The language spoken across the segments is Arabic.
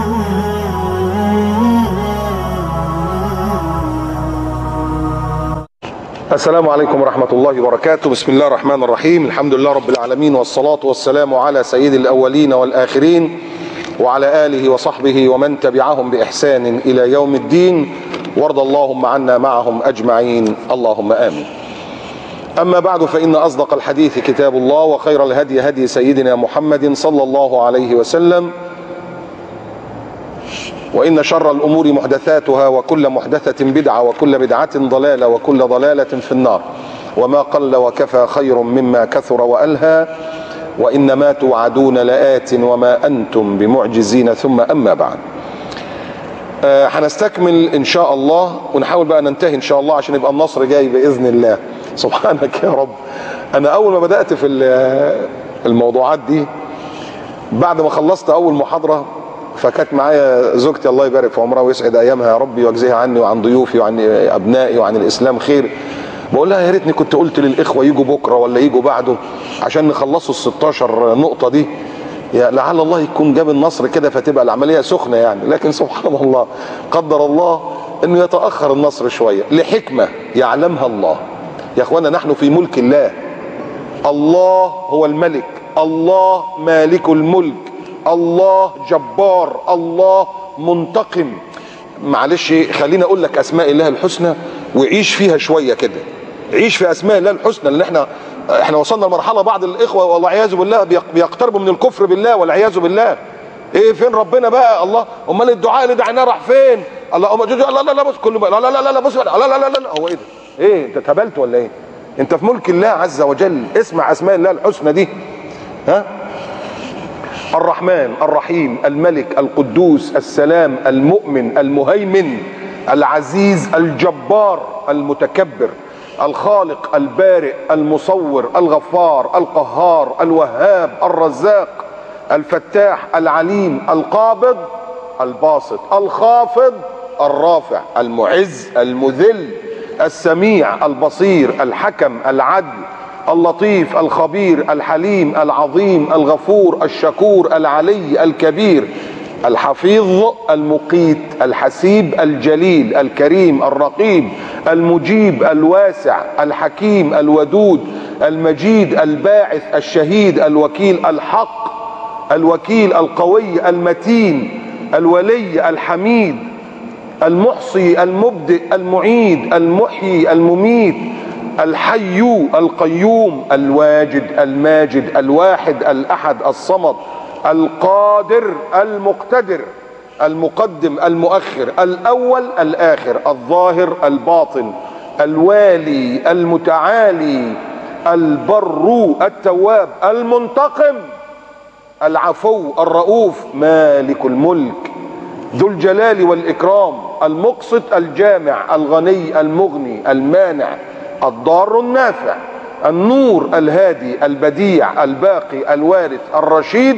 السلام عليكم ورحمة الله وبركاته. بسم الله الرحمن الرحيم. الحمد لله رب العالمين، والصلاة والسلام على سيد الأولين والآخرين وعلى آله وصحبه ومن تبعهم بإحسان إلى يوم الدين، وارض اللهم عنا معهم أجمعين، اللهم آمين. أما بعد، فإن أصدق الحديث كتاب الله، وخير الهدي هدي سيدنا محمد صلى الله عليه وسلم، وإن شر الأمور محدثاتها، وكل محدثة بدعة، وكل بدعة ضلالة، وكل ضلالة في النار. وما قل وكفى خير مما كثر وألهى، وإنما توعدون لآت وما أنتم بمعجزين. ثم أما بعد، هنستكمل إن شاء الله، ونحاول بقى ننتهي إن شاء الله عشان يبقى النصر جاي بإذن الله. سبحانك يا رب. أنا أول ما بدأت في الموضوعات دي، بعد ما خلصت أول محاضرة، فكانت معايا زوجتي الله يبارك في عمرها ويسعد ايامها يا رب، ويجزيها عني وعن ضيوفي وعن ابنائي وعن الاسلام خير. بقول لها يا ريتني كنت قلت للاخوه يجوا بكره ولا يجوا بعده عشان نخلصوا ال 16 نقطه دي، لعل الله يكون جاب النصر كده فتبقى العمليه سخنه يعني. لكن سبحان الله، قدر الله انه يتاخر النصر شويه لحكمه يعلمها الله. يا اخوانا، نحن في ملك الله. الله هو الملك، الله مالك الملك، الله جبار، الله منتقم. معلش، خليني اقول لك اسماء الله الحسنى وعيش فيها شويه كده. عيش في اسماء الله الحسنى، لان احنا وصلنا لمرحله بعض الاخوه والعياذ بالله بيقتربوا من الكفر بالله والعياذ بالله. ايه فين ربنا بقى؟ الله، امال الدعاء اللي دعيناه راح فين؟ الله لا لا بص كله بقى لا لا لا لا بص لا لا لا لا. هو ايه ده؟ ايه انت اتهبلت ولا ايه؟ انت في ملك الله عز وجل. اسمع اسماء الله الحسنى دي. ها؟ الرحمن، الرحيم، الملك، القدوس، السلام، المؤمن، المهيمن، العزيز، الجبار، المتكبر، الخالق، البارئ، المصور، الغفار، القهار، الوهاب، الرزاق، الفتاح، العليم، القابض، الباسط، الخافض، الرافع، المعز، المذل، السميع، البصير، الحكم، العدل، اللطيف، الخبير، الحليم، العظيم، الغفور، الشكور، العلي، الكبير، الحفيظ، المقيت، الحسيب، الجليل، الكريم، الرقيب، المجيب، الواسع، الحكيم، الودود، المجيد، الباعث، الشهيد، الوكيل، الحق، الوكيل، القوي، المتين، الولي، الحميد، المحصي، المبدئ، المعيد، المحيي، المميت، الحي، القيوم، الواجد، الماجد، الواحد، الأحد، الصمد، القادر، المقتدر، المقدم، المؤخر، الأول، الآخر، الظاهر، الباطن، الوالي، المتعالي، البر، التواب، المنتقم، العفو، الرؤوف، مالك الملك، ذو الجلال والإكرام، المقسط، الجامع، الغني، المغني، المانع، الضار النافع، النور، الهادي، البديع، الباقي، الوارث، الرشيد،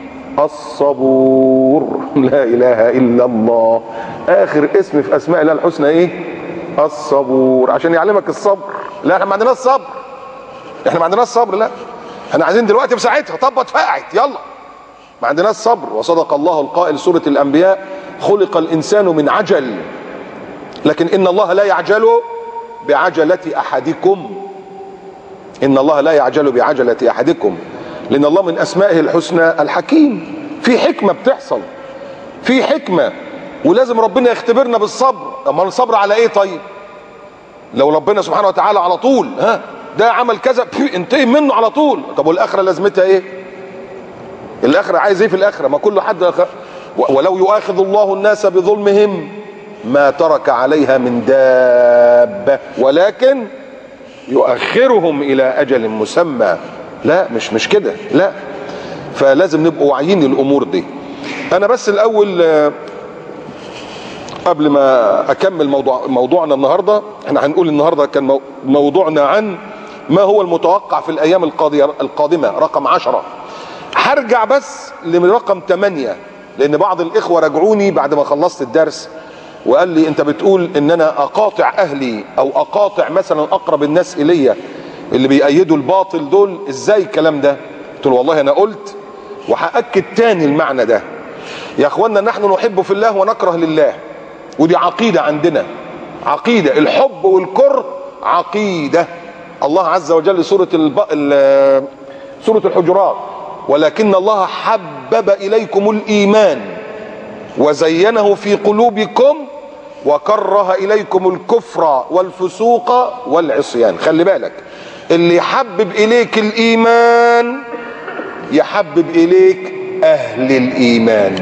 الصبور. لا اله الا الله. اخر اسم في اسماء الله الحسنى ايه؟ الصبور، عشان يعلمك الصبر. لا، احنا ما عندناش صبر، احنا ما عندناش صبر. لا، احنا عايزين دلوقتي في ساعتها طبت فقعت يلا. ما عندناش صبر. وصدق الله القائل سورة الانبياء: خلق الانسان من عجل، لكن ان الله لا يعجل بعجلة احدكم. ان الله لا يعجل بعجلة احدكم، لان الله من اسمائه الحسنى الحكيم. في حكمة بتحصل، في حكمة، ولازم ربنا يختبرنا بالصبر. اما الصبر على ايه طيب؟ لو ربنا سبحانه وتعالى على طول ده عمل كذا انتهي منه على طول، طب والاخرة لازمتها ايه؟ الاخرة عايز ايه في الاخرة؟ ما كل حد ولو يؤاخذ الله الناس بظلمهم ما ترك عليها من دابة ولكن يؤخرهم الى اجل مسمى. لا، مش كده، لا. فلازم نبقوا واعيين الامور دي. انا بس الاول قبل ما اكمل موضوعنا النهارده، احنا هنقول النهارده كان موضوعنا عن ما هو المتوقع في الايام القادمه، رقم 10. هرجع بس لرقم 8، لان بعض الاخوه راجعوني بعد ما خلصت الدرس وقال لي انت بتقول ان انا اقاطع اهلي او اقاطع مثلا اقرب الناس الي اللي بيأيدوا الباطل دول، ازاي الكلام ده؟ قلت له والله انا قلت وهأكد تاني المعنى ده. يا اخوانا نحن نحب في الله ونكره لله، ودي عقيدة عندنا، عقيدة الحب والكره عقيدة. الله عز وجل سورة الحجرات: ولكن الله حبب إليكم الإيمان وزينه في قلوبكم وكره إليكم الكفر والفسوق والعصيان. خلي بالك، اللي يحبب إليك الإيمان يحبب إليك أهل الإيمان،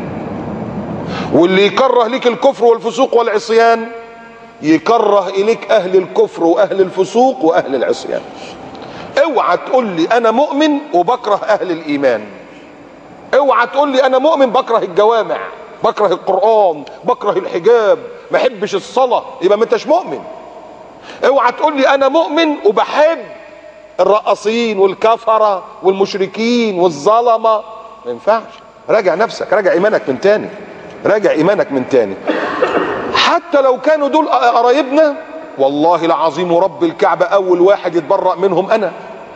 واللي يكره لك الكفر والفسوق والعصيان يكره إليك أهل الكفر وأهل الفسوق وأهل العصيان. اوعى تقول لي أنا مؤمن وبكره أهل الإيمان، اوعى تقول لي أنا مؤمن بكره الجوامع، بكره القرآن، بكره الحجاب، ما احبش الصلاة، يبقى ما انتش مؤمن. اوعى تقول لي أنا مؤمن وبحب الرقاصين والكفرة والمشركين والظلمة، ما ينفعش. راجع نفسك، راجع إيمانك من تاني، راجع إيمانك من تاني. حتى لو كانوا دول قرايبنا، والله العظيم ورب الكعبة أول واحد يتبرأ منهم أنا،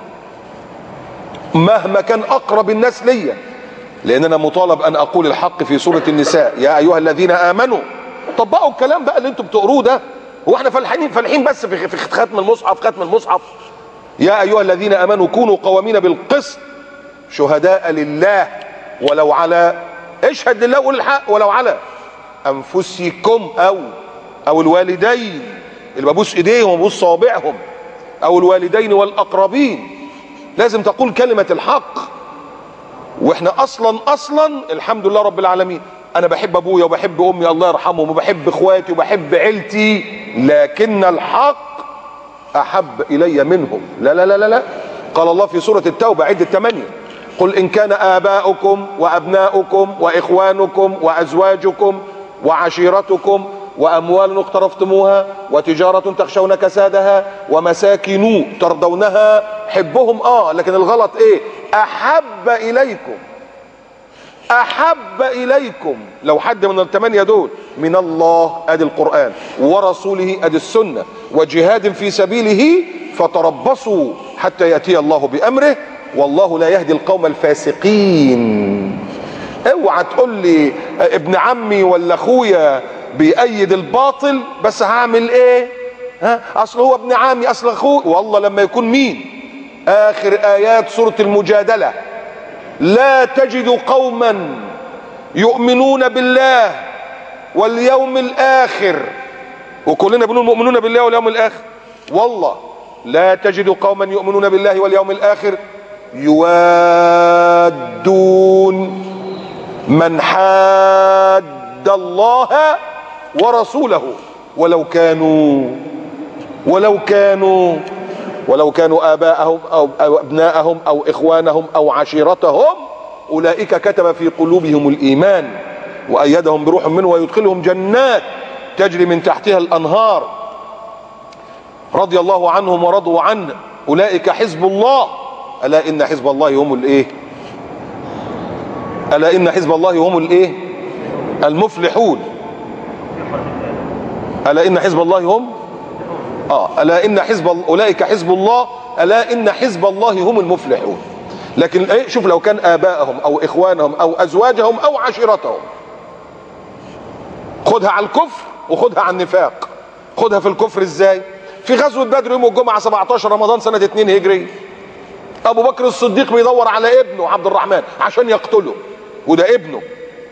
مهما كان أقرب الناس ليا، لأن أنا مطالب أن أقول الحق في سورة النساء: يا أيها الذين آمنوا. طبقوا الكلام بقى اللي أنتم بتقروه ده، هو احنا فالحين بس في ختم المصحف. يا أيها الذين آمنوا كونوا قوامين بالقسط شهداء لله ولو على، اشهد لله وقول الحق، ولو على أنفسكم أو الوالدين، اللي ببوس إيديهم وببوس صوابعهم، أو الوالدين والأقربين. لازم تقول كلمة الحق. واحنا اصلا الحمد لله رب العالمين، انا بحب ابويا وبحب امي الله يرحمهم وبحب اخواتي وبحب عيلتي، لكن الحق احب الي منهم. لا لا لا لا لا. قال الله في سورة التوبة عدة 8: قل ان كان اباؤكم وابناؤكم واخوانكم وازواجكم وعشيرتكم واموال اقترفتموها وتجارة تخشون كسادها ومساكن ترضونها، حبهم لكن الغلط ايه؟ احب اليكم. لو حد من ال8 دول من الله، ادي القرآن، ورسوله ادي السنة، وجهاد في سبيله، فتربصوا حتى يأتي الله بأمره، والله لا يهدي القوم الفاسقين. اوعى تقول لي ابن عمي ولا اخويا بيأيد الباطل بس هعمل ايه؟ اصل هو ابن عمي، اصل اخوه. والله لما يكون مين؟ اخر ايات سورة المجادلة: لا تجد قوما يؤمنون بالله واليوم الاخر، وكلنا بنقول مؤمنون بالله واليوم الاخر، والله لا تجد قوما يؤمنون بالله واليوم الاخر يوادون من حاد الله ورسوله ولو كانوا آباءهم أو أبناءهم أو إخوانهم أو عشيرتهم، أولئك كتب في قلوبهم الإيمان وأيدهم بروح منه ويدخلهم جنات تجري من تحتها الأنهار رضي الله عنهم ورضوا عنه، أولئك حزب الله، ألا إن حزب الله هم الإيه؟ ألا إن حزب الله هم الإيه؟ المفلحون. ألا إن حزب الله هم ألا إن حزب أولئك حزب الله، ألا إن حزب الله هم المفلحون. لكن إيه؟ شوف، لو كان آباءهم أو إخوانهم أو أزواجهم أو عشيرتهم، خدها على الكفر وخدها على النفاق. خدها في الكفر إزاي؟ في غزوة بدر يوم الجمعة 17 رمضان سنة 2 هجري، أبو بكر الصديق بيدور على ابنه عبد الرحمن عشان يقتله، وده ابنه،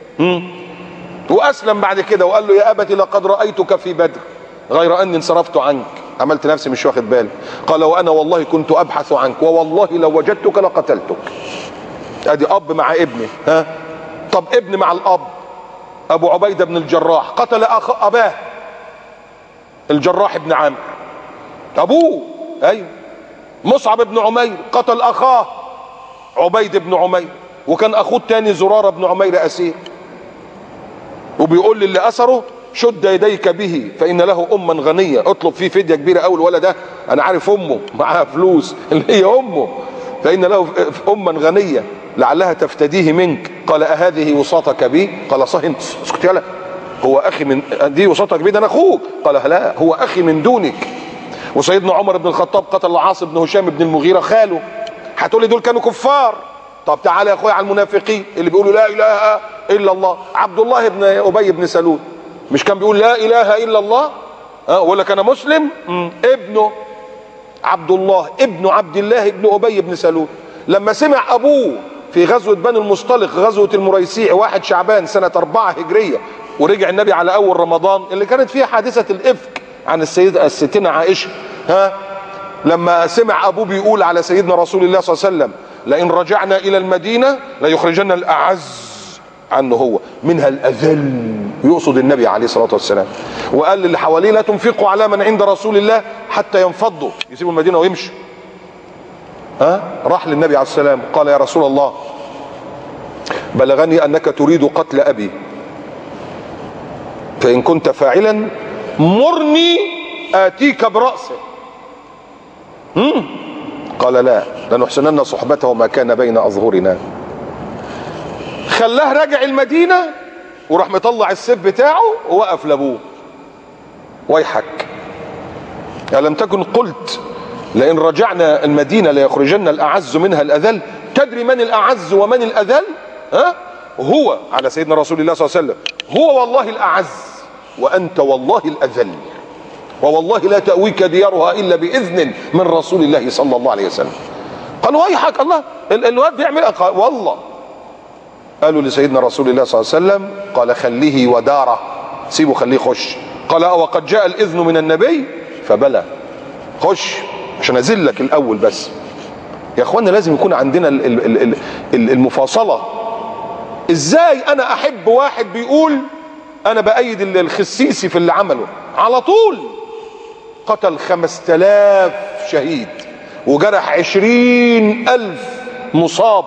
وأسلم بعد كده وقال له: يا أبت لقد رأيتك في بدر غير أني انصرفت عنك، عملت نفسي مش واخد بالي. قال: وأنا والله كنت أبحث عنك ووالله لو وجدتك لقتلتك. أدي أب مع ابنه. طب ابن مع الأب، أبو عبيدة بن الجراح قتل أباه الجراح بن عامر، أبوه، أيوه. مصعب بن عمير قتل أخاه عبيد بن عمير، وكان أخوه الثاني زرارة بن عمير أسير، وبيقول للي أسره: شد يديك به فإن له أما غنية، اطلب فيه فدية كبيرة أوي، الولد ده أنا عارف أمه معاها فلوس اللي هي أمه، فإن له أما غنية لعلها تفتديه منك. قال: أهذه وصاتك بي؟ قال: صهن، اسكت يلا، هو أخي من دي وصاتك بي؟ ده أنا أخوك. قال: لا، هو أخي من دونك. وسيدنا عمر بن الخطاب قتل العاص بن هشام بن المغيرة خاله. هتقولي دول كانوا كفار، طب تعالى يا اخويا على المنافقين اللي بيقولوا لا اله الا الله. عبد الله بن ابي بن سلول مش كان بيقول لا اله الا الله؟ ولا كان مسلم؟ ابنه عبد الله ابن عبد الله ابن ابي بن سلول لما سمع ابوه في غزوه بني المصطلق، غزوه المريسيع 1 شعبان سنه 4 هجريه، ورجع النبي على اول رمضان اللي كانت فيها حادثه الافك عن الستنا عائشه، لما سمع ابوه بيقول على سيدنا رسول الله صلى الله عليه وسلم لئن رجعنا الى المدينه ليخرجن الاعز عنه هو منها الاذل، يقصد النبي عليه الصلاه والسلام، وقال للي حواليه لا تنفقوا على من عند رسول الله حتى ينفضوا، يسيبوا المدينه ويمشوا. راح للنبي عليه السلام قال يا رسول الله بلغني انك تريد قتل ابي، فان كنت فاعلا مرني اتيك براسه. قال لا لنحسنن صحبته ما كان بين اظهرنا. خلاه راجع المدينه وراح مطلع السيف بتاعه ووقف لابوه. ويحك ألم تكن قلت لئن رجعنا المدينه ليخرجن الاعز منها الاذل؟ تدري من الاعز ومن الاذل؟ هو على سيدنا رسول الله صلى الله عليه وسلم، هو والله الاعز وانت والله الاذل، ووالله لا تأويك ديارها الا باذن من رسول الله صلى الله عليه وسلم. قال ويحك الله الواد بيعمل؟ قال والله. قالوا لسيدنا رسول الله صلى الله عليه وسلم قال خليه وداره، سيبه خليه يخش. قال وقد جاء الاذن من النبي؟ فبلى خش عشان اذلك الاول. بس يا اخوانا لازم يكون عندنا المفاصله. ازاي انا احب واحد بيقول انا بأيد الخسيسي في اللي عمله، على طول قتل 5000 شهيد وجرح 20,000 مصاب،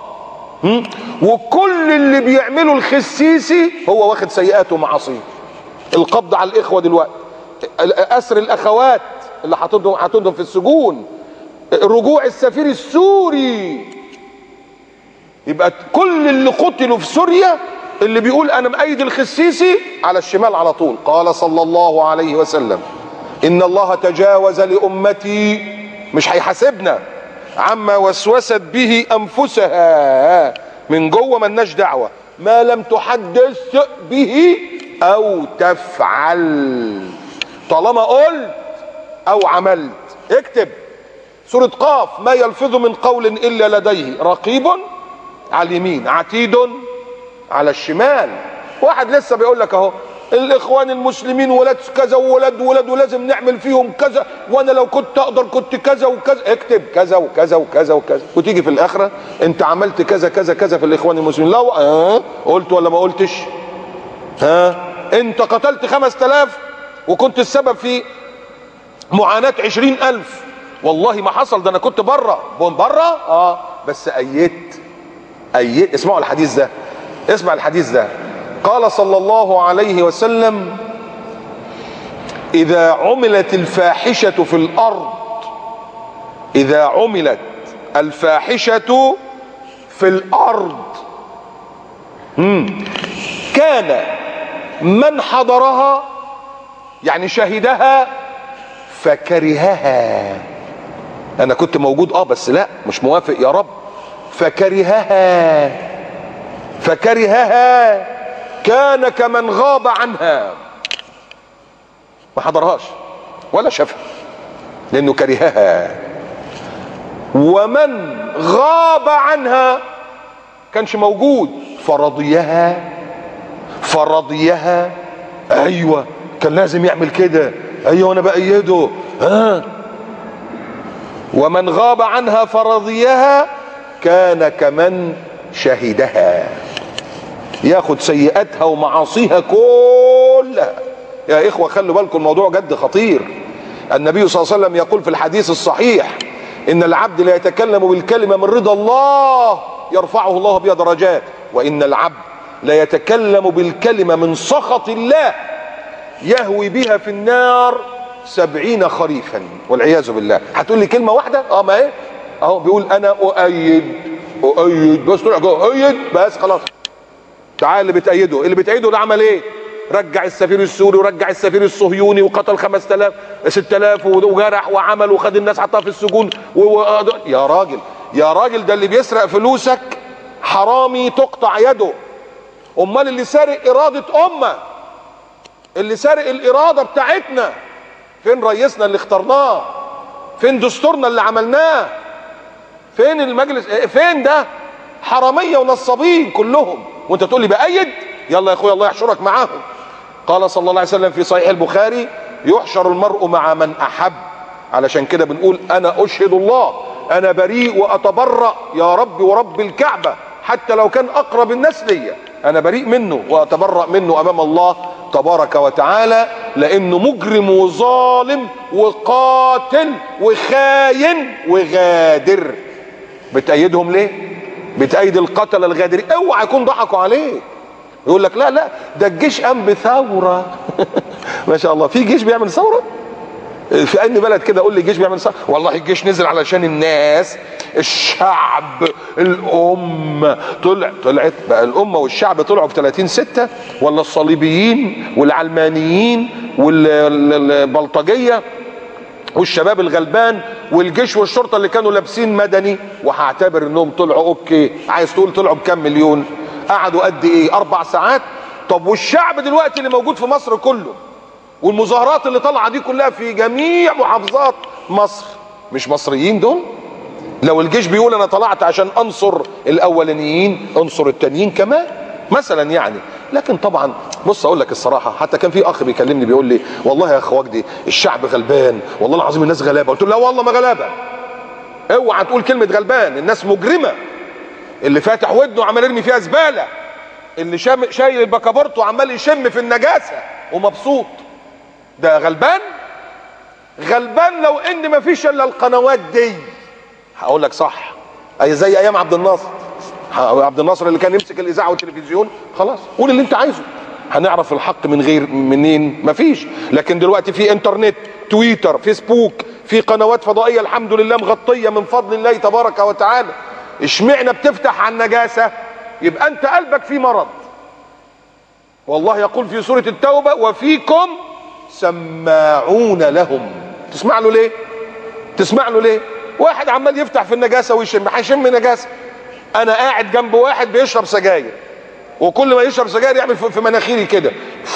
وكل اللي بيعمله الخسيسي هو واخد سيئاته ومعاصيه. القبض على الاخوه دلوقتي، اسر الاخوات اللي حاططهم في السجون، رجوع السفير السوري. يبقى كل اللي قتلوا في سوريا اللي بيقول انا مأيد الخسيسي على الشمال على طول. قال صلى الله عليه وسلم ان الله تجاوز لامتي، مش هيحاسبنا عما وسوست به انفسها من جوه، ملناش دعوه، ما لم تحدث به او تفعل. طالما قلت او عملت. اكتب سورة قاف ما يلفظ من قول الا لديه رقيب على اليمين عتيد على الشمال. واحد لسه بيقول لك اهو الاخوان المسلمين ولاد كذا وولاد ولازم نعمل فيهم كذا، وانا لو كنت اقدر كنت كذا وكذا. اكتب كذا وكذا وكذا وكذا، وتيجي في الاخره انت عملت كذا كذا كذا في الاخوان المسلمين. لو قلت ولا ما قلتش؟ انت قتلت 5000 وكنت السبب في معاناه 20,000. والله ما حصل، ده انا كنت بره بس ايدت. اسمعوا الحديث ده، اسمع الحديث ده. قال صلى الله عليه وسلم إذا عملت الفاحشة في الأرض، إذا عملت الفاحشة في الأرض كان من حضرها يعني شهدها فكرهها. أنا كنت موجود بس لا مش موافق يا رب. فكرهها كان كمن غاب عنها، ما حضرهاش ولا شافها لانه كرهها. ومن غاب عنها كانش موجود فرضيها. ايوه كان لازم يعمل كده، ايوه انا بأيده. ومن غاب عنها فرضيها كان كمن شهدها، ياخد سيئاتها ومعاصيها كلها. يا اخوة خلوا بالكم الموضوع جد خطير. النبي صلى الله عليه وسلم يقول في الحديث الصحيح ان العبد لا يتكلم بالكلمة من رضا الله يرفعه الله بها درجات، وان العبد لا يتكلم بالكلمة من سخط الله يهوي بها في النار 70 خريفا والعياذ بالله. هتقول لي كلمة واحدة؟ ما ايه اهو بيقول انا اؤيد بس تروح جوه اؤيد بس خلاص. تعال اللي بتأيده ده عمل ايه؟ رجع السفير السوري ورجع السفير الصهيوني وقتل 5000 6000 وجرح وعمل وخد الناس حطها في السجون يا راجل يا راجل ده اللي بيسرق فلوسك حرامي تقطع يده. امال اللي سارق ارادة امة، اللي سارق الارادة بتاعتنا، فين رئيسنا اللي اخترناه؟ فين دستورنا اللي عملناه؟ فين المجلس؟ فين ده؟ حرامية ونصابين كلهم، وانت تقول لي بأيد؟ يلا يا اخويا الله يحشرك معاهم. قال صلى الله عليه وسلم في صحيح البخاري: يحشر المرء مع من احب. علشان كده بنقول انا اشهد الله انا بريء واتبرأ يا رب ورب الكعبة، حتى لو كان اقرب الناس ليا انا بريء منه واتبرأ منه امام الله تبارك وتعالى، لانه مجرم وظالم وقاتل وخاين وغادر. بتأيدهم ليه؟ بتأيد القتل الغادرين. اوعى يكون ضحكوا عليك، يقول لك لا لا ده الجيش قام بثوره. ما شاء الله، في جيش بيعمل ثوره؟ في اي بلد كده قول لي الجيش بيعمل ثوره؟ والله الجيش نزل علشان الناس، الشعب، الامه طلعت بقى. الامه والشعب طلعوا في 30/6 ولا الصليبيين والعلمانيين والبلطجيه والشباب الغلبان والجيش والشرطه اللي كانوا لابسين مدني؟ وهعتبر انهم طلعوا اوكي. عايز تقول طلعوا بكام مليون؟ قعدوا قد ايه؟ 4 ساعات. طب والشعب دلوقتي اللي موجود في مصر كله والمظاهرات اللي طالعه دي كلها في جميع محافظات مصر، مش مصريين دول؟ لو الجيش بيقول انا طلعت عشان انصر الاولانيين، انصر التانيين كمان مثلا يعني. لكن طبعا بص اقول لك الصراحه، حتى كان في اخ بيكلمني بيقول لي والله يا اخ وجدي الشعب غلبان، والله العظيم الناس غلابه. قلت له لا والله ما غلابه، اوعى تقول كلمه غلبان، الناس مجرمه. اللي فاتح ودنه وعمال يرمي فيها زباله، اللي شايل البكابورت وعمال يشم في النجاسه ومبسوط، ده غلبان؟ غلبان لو ان ما فيش الا القنوات دي. هقول لك صح، اي زي ايام عبد الناصر. عبد الناصر اللي كان يمسك الاذاعه والتلفزيون، خلاص قول اللي انت عايزه، هنعرف الحق من غير منين؟ مفيش. لكن دلوقتي في انترنت، تويتر، فيسبوك، في قنوات فضائيه الحمد لله مغطيه من فضل الله تبارك وتعالى. اشمعنا بتفتح عن نجاسه؟ يبقى انت قلبك فيه مرض. والله يقول في سوره التوبه: وفيكم سماعون لهم. تسمع له ليه؟ تسمع له ليه؟ واحد عمال يفتح في النجاسه ويشم، هيشم نجاسه. انا قاعد جنب واحد بيشرب سجاير، وكل ما يشرب سجاير يعمل في مناخيري كده،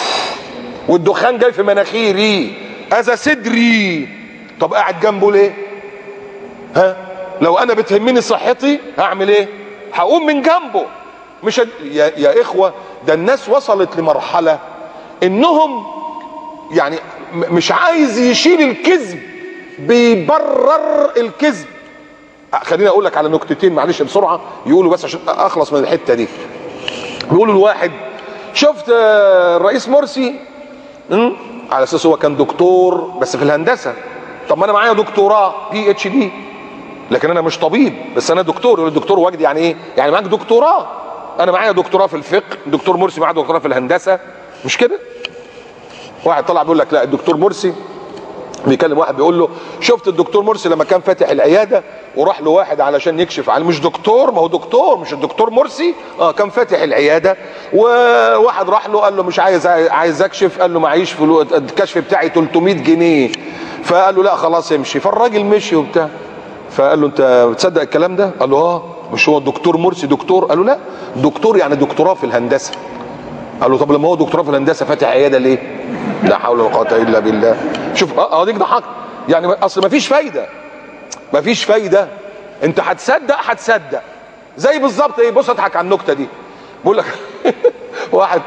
والدخان جاي في مناخيري، اذى صدري. طب قاعد جنبه ليه؟ ها؟ لو انا بتهمني صحتي هعمل ايه؟ هقوم من جنبه. مش يا اخوه، ده الناس وصلت لمرحله انهم يعني مش عايز يشيل الكذب، بيبرر الكذب. خليني اقول لك على نكتتين معلش بسرعه يقولوا بس عشان اخلص من الحته دي. بيقولوا الواحد: شفت الرئيس مرسي؟ على اساس هو كان دكتور بس في الهندسه. طب ما انا معايا دكتوراه PhD، لكن انا مش طبيب بس انا دكتور. يقول الدكتور وجدي يعني ايه؟ يعني معاك دكتوراه. انا معايا دكتوراه في الفقه، دكتور مرسي معاه دكتوراه في الهندسه، مش كده؟ واحد طلع بيقول لك لا، الدكتور مرسي بيكلم واحد بيقول له: شفت الدكتور مرسي لما كان فاتح العياده وراح له واحد علشان يكشف عليه؟ مش دكتور، ما هو دكتور، مش الدكتور مرسي. كان فاتح العياده وواحد راح له قال له مش عايز اكشف، قال له معيش فلوس، الكشف بتاعي 300 جنيه. فقال له لا خلاص امشي. فالراجل مشي وبتاع. فقال له انت بتصدق الكلام ده؟ قال له مش هو الدكتور مرسي دكتور؟ قال له لا، دكتور يعني دكتوراه في الهندسه. قال له طب لما هو دكتوراه في الهندسه فاتح عياده ليه؟ لا حول ولا قوه الا بالله. شوف اديك ضحكت يعني، اصل مفيش فايده، مفيش فايده. انت هتصدق زي بالظبط ايه. بص اضحك على النكته دي. بقول لك واحد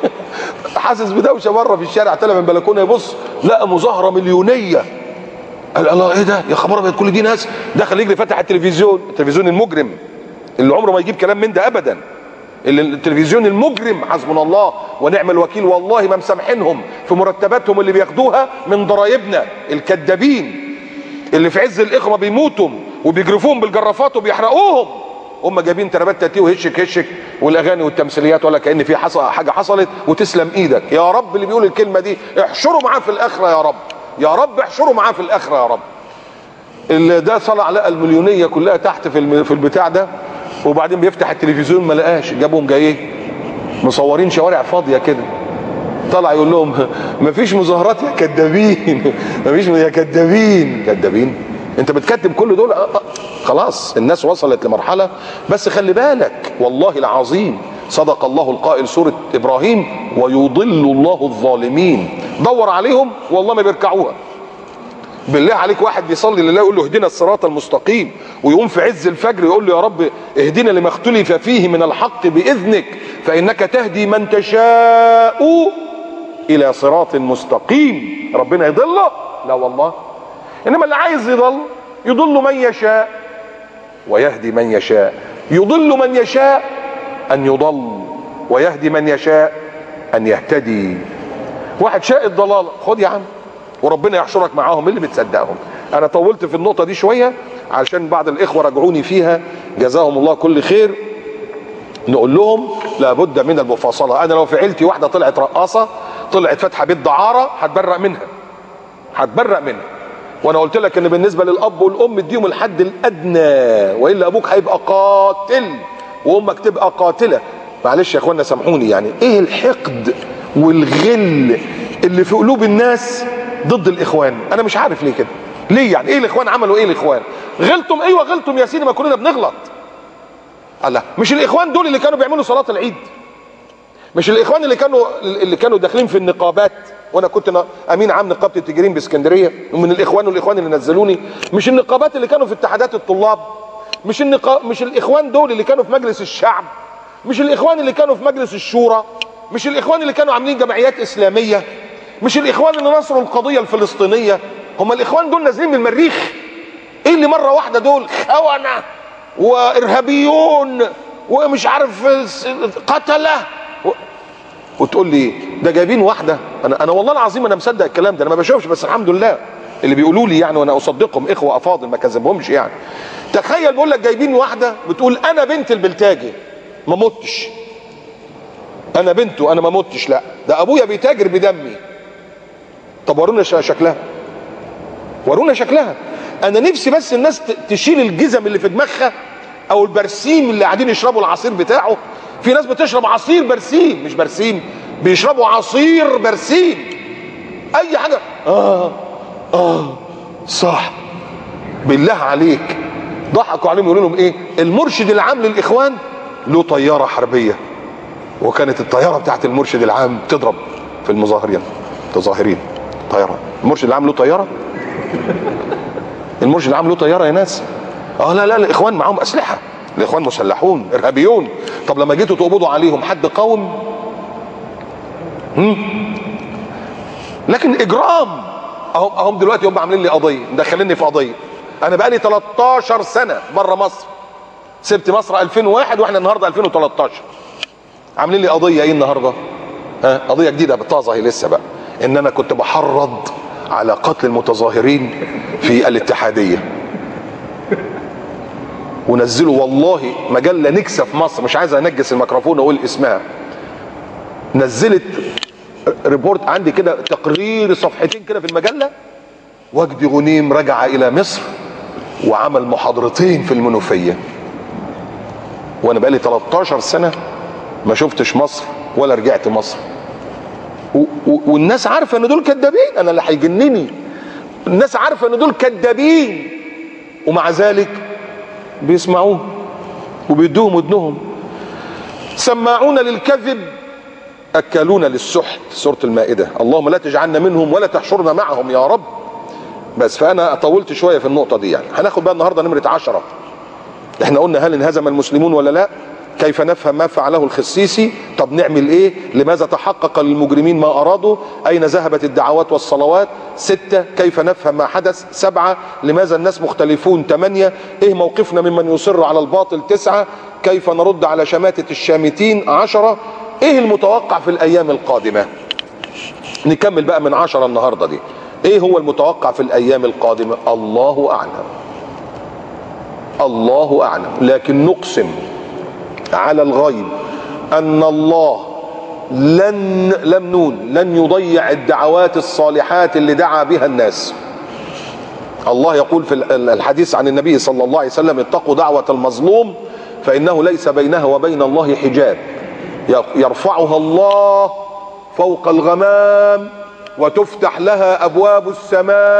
حاسس بدوشه بره في الشارع، طلع من بلكونه يبص لقى مظاهره مليونيه. قال الله ايه ده يا خبر ابيض، كل دي ناس. دخل يجري فتح التلفزيون المجرم اللي عمره ما يجيب كلام من ده ابدا، التلفزيون المجرم، حسبنا الله ونعم الوكيل. والله ما مسامحينهم في مرتباتهم اللي بياخدوها من ضرايبنا، الكذابين اللي في عز الاخوه بيموتوا وبيجرفوهم بالجرافات وبيحرقوهم، هم جايبين ترابات تاتيه وهشك هشك والاغاني والتمثيليات، ولا كأن في حاجه حصلت. وتسلم ايدك يا رب اللي بيقول الكلمه دي، احشروا معاه في الاخره يا رب، يا رب احشروا معاه في الاخره يا رب. اللي ده طلع لقى المليونيه كلها تحت في البتاع ده، وبعدين بيفتح التلفزيون ما لقاش. جابهم جايين مصورين شوارع فاضيه كده. طلع يقول لهم مفيش مظاهرات يا كدابين، مفيش يا كدابين. كدابين انت بتكتب كل دول خلاص الناس وصلت لمرحلة. بس خلي بالك والله العظيم صدق الله القائل سورة ابراهيم: ويضل الله الظالمين. دور عليهم والله ما بيركعوها. بالله عليك واحد بيصلي لله يقول له اهدنا الصراط المستقيم، ويقوم في عز الفجر يقول له يا رب اهدنا لما اختلف فيه من الحق باذنك فانك تهدي من تشاء الى صراط مستقيم. ربنا يضله؟ لا والله. انما اللي عايز يضل من يشاء ويهدي من يشاء. يضل من يشاء ان يضل، ويهدي من يشاء ان يهتدي. واحد شاء الضلال، خد يا عم وربنا يحشرك معاهم اللي بتصدقهم. انا طولت في النقطة دي شوية علشان بعض الاخوة رجعوني فيها جزاهم الله كل خير. نقول لهم لابد من المفاصلة. انا لو في عيلتي واحدة طلعت رقاصة، طلعت فاتحة بيت دعارة، هتبرأ منها، هتبرأ منها. وانا قلت لك ان بالنسبة للاب والام اديهم الحد الادنى، والا ابوك هيبقى قاتل وامك تبقى قاتلة. معلش يا اخوانا سامحوني، يعني ايه الحقد والغل اللي في قلوب الناس ضد الاخوان؟ انا مش عارف ليه كده. ليه يعني؟ ايه الاخوان عملوا ايه الاخوان؟ غلطم؟ ايوه غلطم يا سيدي، ما كلنا بنغلط. الله، مش الاخوان دول اللي كانوا بيعملوا صلاة العيد؟ مش الاخوان اللي كانوا داخلين في النقابات؟ وانا كنت امين عام نقابة التجارين باسكندرية، ومن الاخوان والاخوان اللي نزلوني. مش النقابات اللي كانوا في اتحادات الطلاب؟ مش الاخوان دول اللي كانوا في مجلس الشعب؟ مش الاخوان اللي كانوا في مجلس الشورى؟ مش الاخوان اللي كانوا عاملين جمعيات اسلامية؟ مش الاخوان اللي نصروا القضية الفلسطينية؟ هم الاخوان دول نازلين من المريخ؟ ايه اللي مرة واحدة دول خونة وارهابيون ومش عارف قتلة وتقول لي ده جايبين واحدة؟ انا والله العظيم انا مصدق الكلام ده، انا ما بشوفش بس الحمد لله اللي بيقولوا لي يعني، وانا اصدقهم اخوة افاضل ما كذبهمش يعني. تخيل بقول لك جايبين واحدة بتقول انا بنت البلتاجي ما متش، انا بنته انا ما متش، لا ده ابويا بيتاجر بدمي. طب ورونا شكلها، ورونا شكلها. انا نفسي بس الناس تشيل الجزم اللي في دماغها او البرسيم اللي قاعدين يشربوا العصير بتاعه. في ناس بتشرب عصير برسيم، مش برسيم، بيشربوا عصير برسيم اي حاجه. صح. بالله عليك ضحكوا عليهم يقولوا لهم ايه؟ المرشد العام للاخوان له طياره حربيه، وكانت الطياره بتاعت المرشد العام تضرب في المظاهرين طياره. المرشد العام له طياره؟ المرشد العام له طياره يا ناس؟ لا الاخوان معاهم اسلحه، الاخوان مسلحون ارهابيون. طب لما جيتوا تقبضوا عليهم حد قاوم؟ لكن اجرام. اهم دلوقتي هم عاملين لي قضيه، مدخليني في قضيه. انا بقالي 13 سنه بره مصر، سبت مصر 2001 واحنا النهارده 2013. عاملين لي قضيه ايه النهارده؟ قضيه جديده بطازه هي لسه بقى، ان انا كنت بحرض على قتل المتظاهرين في الاتحاديه. ونزلوا والله مجله نكسه في مصر، مش عايز انجس الميكروفون واقول اسمها، نزلت ريبورت عندي كده، تقرير صفحتين كده في المجله: وجدي غنيم رجع الى مصر وعمل محاضرتين في المنوفيه. وانا بقالي 13 سنه ما شفتش مصر ولا رجعت مصر، والناس عارفه ان دول كدابين. انا اللي هيجنني الناس عارفه ان دول كدابين، ومع ذلك بيسمعوه وبيدوهم ودنهم. سماعون للكذب اكلون للسحت، سوره المائده. اللهم لا تجعلنا منهم ولا تحشرنا معهم يا رب. بس فانا طولت شويه في النقطه دي يعني. هناخد بقى النهارده نمره 10. احنا قلنا هل انهزم المسلمون ولا لا؟ كيف نفهم ما فعله الخسيسي؟ طب نعمل ايه؟ لماذا تحقق للمجرمين ما ارادوا؟ اين ذهبت الدعوات والصلوات؟ 6. كيف نفهم ما حدث؟ 7. لماذا الناس مختلفون؟ 8. ايه موقفنا ممن يصر على الباطل؟ 9. كيف نرد على شماتة الشامتين؟ 10. ايه المتوقع في الايام القادمة؟ نكمل بقى من 10 النهاردة دي. ايه هو المتوقع في الايام القادمة؟ الله اعلم، الله اعلم. لكن نقسم على الغيب ان الله لن يضيع الدعوات الصالحات اللي دعا بها الناس. الله يقول في الحديث عن النبي صلى الله عليه وسلم: اتقوا دعوة المظلوم فإنه ليس بينها وبين الله حجاب يرفعها الله فوق الغمام وتفتح لها أبواب السماء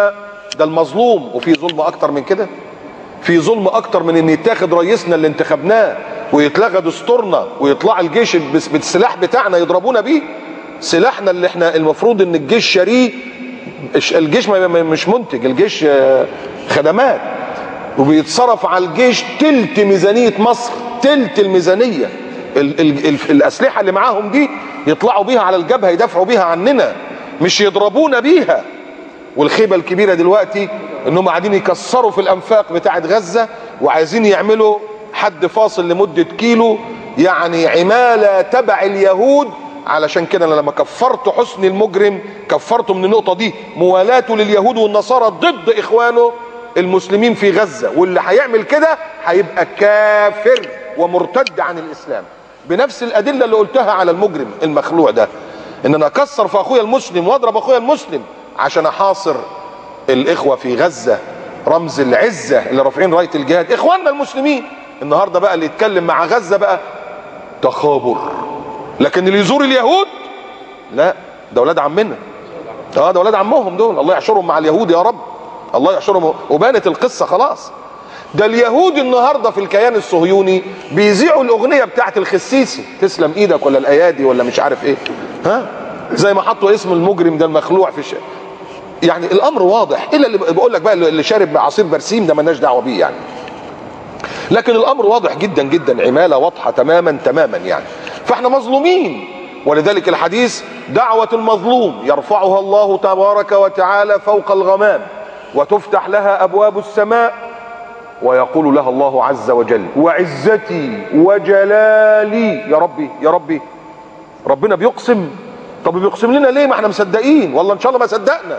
ده المظلوم. وفي ظلم اكتر من كده؟ في ظلم اكتر من ان يتاخد رئيسنا اللي انتخبناه ويتلغى دستورنا ويطلع الجيش بالسلاح بتاعنا يضربونا بيه؟ سلاحنا اللي احنا المفروض ان الجيش شاريه. الجيش مش منتج، الجيش خدمات، وبيتصرف على الجيش تلت ميزانية مصر، تلت الميزانية. الأسلحة اللي معاهم دي يطلعوا بيها على الجبهة يدافعوا بيها عننا، مش يضربونا بيها. والخيبة الكبيرة دلوقتي انهم قاعدين يكسروا في الأنفاق بتاعت غزة وعايزين يعملوا حد فاصل لمدة كيلو، يعني عمالة تبع اليهود. علشان كده انا لما كفرت حسني المجرم كفرته من النقطة دي، موالاته لليهود والنصارى ضد اخوانه المسلمين في غزة، واللي هيعمل كده هيبقى كافر ومرتد عن الاسلام بنفس الادلة اللي قلتها على المجرم المخلوع ده، ان انا اكسر في اخويا المسلم واضرب اخويا المسلم عشان احاصر الاخوة في غزة، رمز العزة اللي رافعين راية الجهاد اخواننا المسلمين. النهاردة بقى اللي يتكلم مع غزة بقى تخابر، لكن اللي يزور اليهود لا، ده ولاد عمنا، ده ولاد عمهم دول، الله يحشرهم مع اليهود يا رب، الله يحشرهم. وبانت القصة خلاص. ده اليهود النهارده في الكيان الصهيوني بيذيعوا الاغنيه بتاعت الخسيسي، تسلم ايدك ولا الايادي ولا مش عارف ايه، زي ما حطوا اسم المجرم ده المخلوع في يعني الامر واضح. الا اللي بقول لك بقى اللي شارب عصير برسيم ده مالناش دعوه بيه يعني، لكن الامر واضح جدا جدا، عماله واضحه تماما تماما يعني. فاحنا مظلومين، ولذلك الحديث دعوه المظلوم يرفعها الله تبارك وتعالى فوق الغمام، وتفتح لها ابواب السماء، ويقول لها الله عز وجل وعزتي وجلالي. يا ربي يا ربي، ربنا بيقسم. طب بيقسم لنا ليه؟ ما احنا مصدقين، والله ان شاء الله ما صدقنا.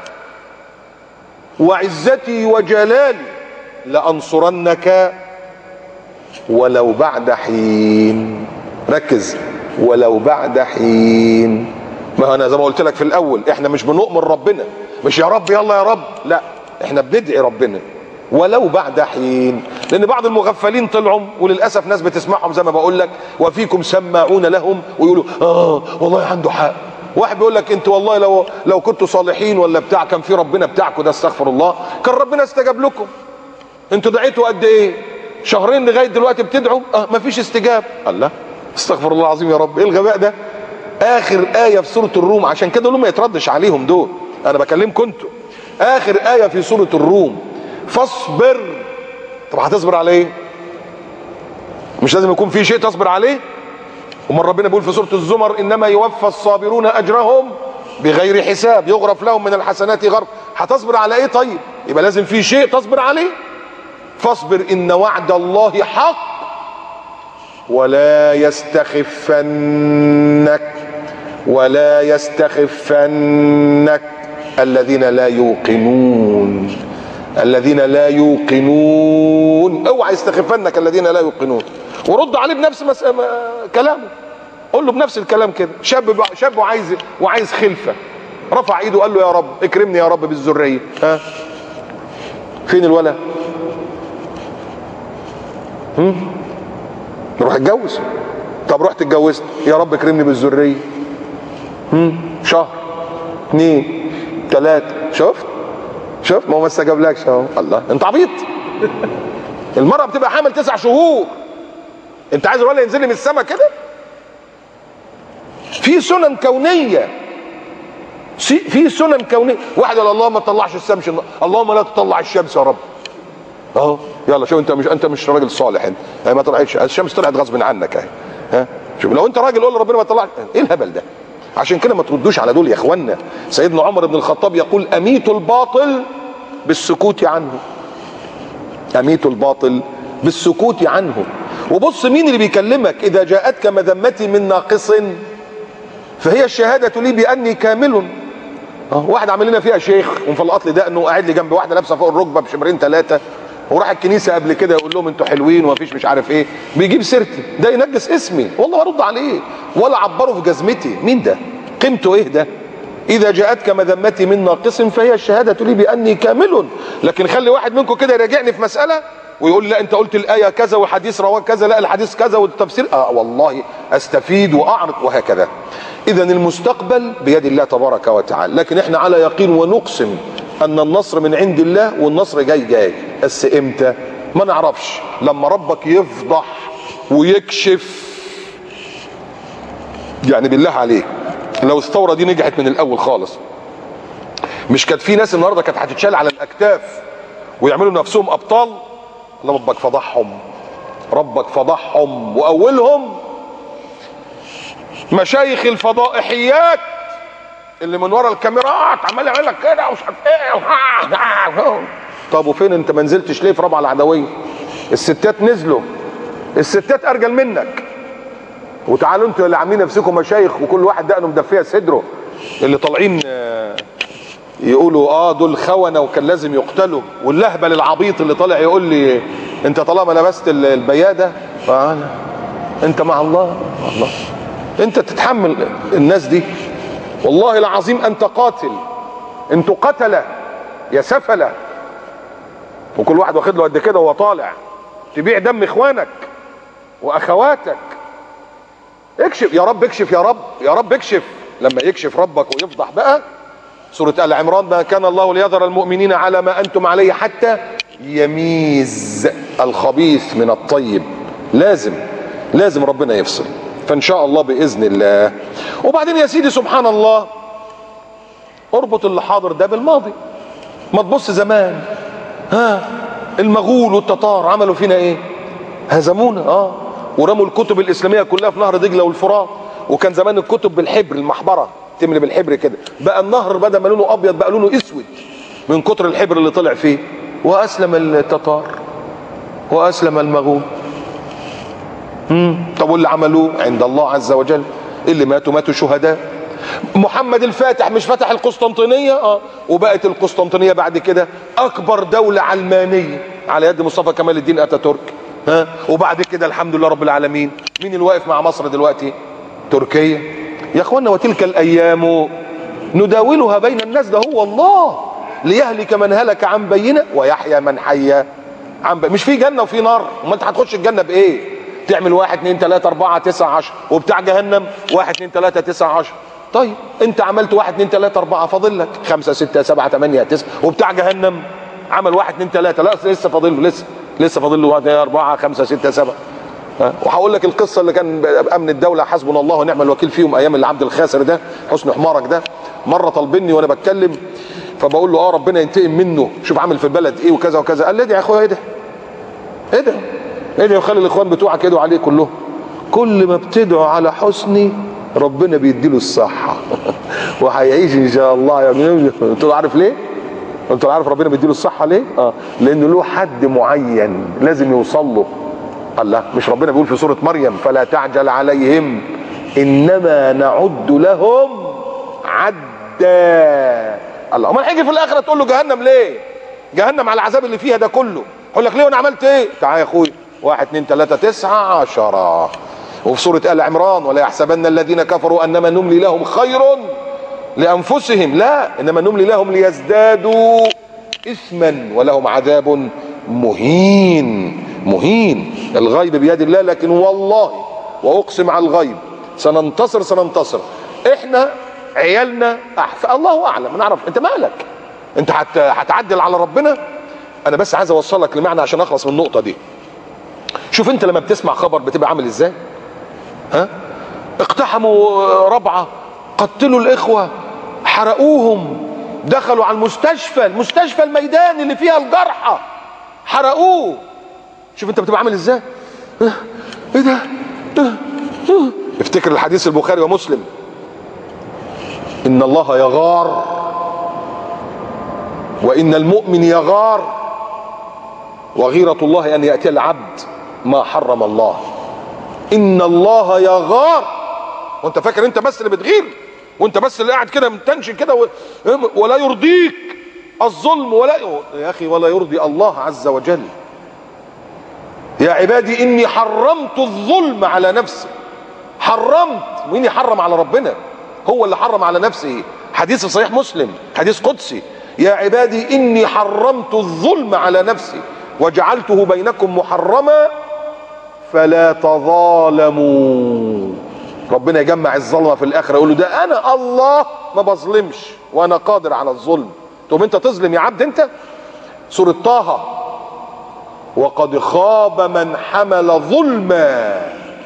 وعزتي وجلالي لأنصرنك ولو بعد حين. ركز، ولو بعد حين. ما انا زي ما قلت لك في الاول، احنا مش بنؤمر ربنا، مش يا رب يلا يا رب، لا، احنا بندعي ربنا ولو بعد حين. لان بعض المغفلين طلعوا، وللاسف ناس بتسمعهم زي ما بقول لك، وفيكم سماعون لهم ويقولوا والله عنده حق. واحد بيقول لك انتوا والله لو كنتوا صالحين ولا بتاع كان في ربنا بتاعكم ده، استغفر الله، كان ربنا استجاب لكم. انتوا دعيتوا قد ايه؟ شهرين لغايه دلوقتي بتدعوا مفيش استجاب. الله، استغفر الله العظيم يا رب، ايه الغباء ده؟ اخر ايه في سوره الروم، عشان كده دول ما يتردش عليهم دول، انا بكلمكم انتوا. اخر ايه في سوره الروم فاصبر. طب هتصبر على ايه؟ مش لازم يكون في شيء تصبر عليه؟ امال ربنا بيقول في سوره الزمر انما يوفى الصابرون اجرهم بغير حساب يغرف لهم من الحسنات غرف. هتصبر على ايه طيب؟ يبقى لازم في شيء تصبر عليه. فاصبر ان وعد الله حق ولا يستخفنك الذين لا يوقنون. الذين لا يوقنون، اوعى يستخفنك الذين لا يوقنون. ورد عليه بنفس كلامه، قول له بنفس الكلام كده. شاب وعايز خلفه، رفع ايده قال له يا رب اكرمني يا رب بالذريه. فين الولد؟ روح اتجوز. طب رحت اتجوزت، يا رب اكرمني بالذريه. شهر 2 3 شفت ما هو ما استجابلكش اهو. الله، انت عبيط. المرأة بتبقى حامل 9 شهور، انت عايز الولد ينزل لي من السما كده؟ في سنن كونية، في سنن كونية. واحد قال اللهم ما تطلعش الشمس، اللهم لا تطلع الشمس يا رب. اهو يلا شوف، انت مش راجل صالح، انت ما طلعتش الشمس، طلعت غصب عنك اهي. شوف لو انت راجل قول لربنا ما تطلعش. ايه الهبل ده؟ عشان كده ما تردوش على دول يا اخوانا. سيدنا عمر بن الخطاب يقول اميتوا الباطل بالسكوت عنه. اميتوا الباطل بالسكوت عنه. وبص مين اللي بيكلمك؟ اذا جاءتك مذمتي من ناقص فهي الشهادة لي بأني كامل. واحد عامل لنا فيها شيخ ومفلقط لي دقنه وقاعد لي جنب واحدة لابسة فوق الركبة بشمرين 3، وراح الكنيسة قبل كده يقول لهم انتوا حلوين ومفيش مش عارف ايه، بيجيب سيرتي، ده ينجس اسمي، والله ارد عليه ولا عبره في جزمتي. مين ده؟ قيمته ايه ده؟ اذا جاءتك مذمتي من ناقص فهي الشهادة لي بأني كامل. لكن خلي واحد منكم كده يراجعني في مسألة ويقول لي لا انت قلت الايه كذا والحديث رواه كذا، لا الحديث كذا والتفسير، والله استفيد واعرض وهكذا. اذا المستقبل بيد الله تبارك وتعالى، لكن احنا على يقين ونقسم ان النصر من عند الله، والنصر جاي بس امتى ما نعرفش. لما ربك يفضح ويكشف. يعني بالله عليك لو الثوره دي نجحت من الاول خالص، مش كانت في ناس النهارده كانت هتتشال على الاكتاف ويعملوا نفسهم ابطال؟ ربك فضحهم، ربك فضحهم، واولهم مشايخ الفضائحيات اللي من ورا الكاميرات عمال يعمل لك كده ومش عارف ايه. طب وفين انت ما نزلتش ليه في رابعه العدويه؟ الستات نزلوا، الستات ارجل منك. وتعالوا انتوا اللي عاملين نفسكم مشايخ وكل واحد دقنه مدفيه صدره، اللي طالعين يقولوا دول خونه وكان لازم يقتلوا، واللهبل العبيط اللي طالع يقول لي انت طالما لبست البياده انت مع الله. الله انت تتحمل الناس دي؟ والله العظيم انت قاتل، انتوا قتله يا سفله، وكل واحد واخد له قد كده وهو طالع تبيع دم اخوانك واخواتك. اكشف يا رب، اكشف يا رب، يا رب اكشف. لما يكشف ربك ويفضح بقى، سورة آل عمران: ما كان الله ليذر المؤمنين على ما أنتم عليه حتى يميز الخبيث من الطيب. لازم ربنا يفصل، فإن شاء الله بإذن الله. وبعدين يا سيدي سبحان الله، اربط اللي حاضر ده بالماضي. ما تبص زمان، المغول والتتار عملوا فينا ايه؟ هزمونا ورموا الكتب الإسلامية كلها في نهر دجلة والفرات. وكان زمان الكتب بالحبر، المحبرة تملي بالحبر كده، بقى النهر بدل ما لونه ابيض بقى لونه اسود من كتر الحبر اللي طلع فيه. واسلم التتار واسلم المغول. طب واللي عملوه عند الله عز وجل، اللي ماتوا شهداء. محمد الفاتح مش فتح القسطنطينيه؟ وبقت القسطنطينيه بعد كده اكبر دوله علمانيه على يد مصطفى كمال الدين اتاتورك. وبعد كده الحمد لله رب العالمين، مين اللي واقف مع مصر دلوقتي؟ تركيا. يا اخوانا وتلك الايام نداولها بين الناس، ده هو الله، ليهلك من هلك عن بينه ويحيى من حي عن بينه. مش في جنه وفي نار؟ امال انت هتخش الجنه بايه؟ تعمل 1 2 3 4 9 10، وبتاع جهنم 1 2 3 9 10. طيب انت عملت 1 2 3 4، فاضل لك 5 6 7 8 9، وبتاع جهنم عمل 1 2 3، لا لسه فاضل له، لسه فاضل له 1 4 5 6 7. وهقول لك القصه اللي كان امن الدوله حسبنا الله ونعم الوكيل فيهم ايام العبد الخاسر ده، حسن حمارك ده. مره طالبني وانا بتكلم، فبقول له ربنا ينتقم منه، شوف عامل في البلد ايه وكذا وكذا. قال لي ادعي يا اخويا، ادعي وخلي الاخوان بتوعك يدعوا عليه كلهم. كل ما بتدعوا على حسني ربنا بيديله الصحه وهيعيش ان شاء الله يا ابني. قلت له عارف ليه؟ قلت له عارف ربنا بيديله الصحه ليه؟ لانه له حد معين لازم يوصل له. الله، مش ربنا بيقول في سورة مريم: فلا تعجل عليهم إنما نعد لهم عدا. الله، امال هيجي في الآخرة تقول له جهنم ليه؟ جهنم على العذاب اللي فيها ده كله. يقول لك ليه وانا عملت ايه؟ تعال يا اخويا، 1 2 3 9 10. وفي سورة آل عمران: ولا يحسبن الذين كفروا انما نملي لهم خير لانفسهم، لا، انما نملي لهم ليزدادوا اثما ولهم عذاب مهين. الغيب بيد الله، لكن والله واقسم على الغيب سننتصر. احنا عيالنا الله اعلم، نعرف. انت مالك؟ انت هتعدل على ربنا؟ انا بس عايز اوصلك لمعنى عشان اخلص من النقطه دي. شوف انت لما بتسمع خبر بتبقى عامل ازاي؟ اقتحموا ربعه، قتلوا الاخوه، حرقوهم، دخلوا على المستشفى الميداني اللي فيها الجرحى، حرقوه. شوف انت بتبقى عامل ازاي؟ ايه ده؟ افتكر الحديث البخاري ومسلم: ان الله يغار وان المؤمن يغار، وغيرة الله ان يأتي العبد ما حرم الله. ان الله يغار. وانت فاكر انت بس اللي بتغير؟ وانت بس اللي قاعد كده متنشن كده ولا يرضيك الظلم؟ ولا يا اخي ولا يرضي الله عز وجل. يا عبادي اني حرمت الظلم على نفسي. حرمت، مين يحرم على ربنا؟ هو اللي حرم على نفسه. حديث صحيح مسلم، حديث قدسي: يا عبادي اني حرمت الظلم على نفسي وجعلته بينكم محرما فلا تظالموا. ربنا يجمع الظلمه في الاخره يقول له ده انا الله ما بظلمش وانا قادر على الظلم، تقوم انت تظلم يا عبد انت؟ سورة طه: وقد خاب من حمل ظلما.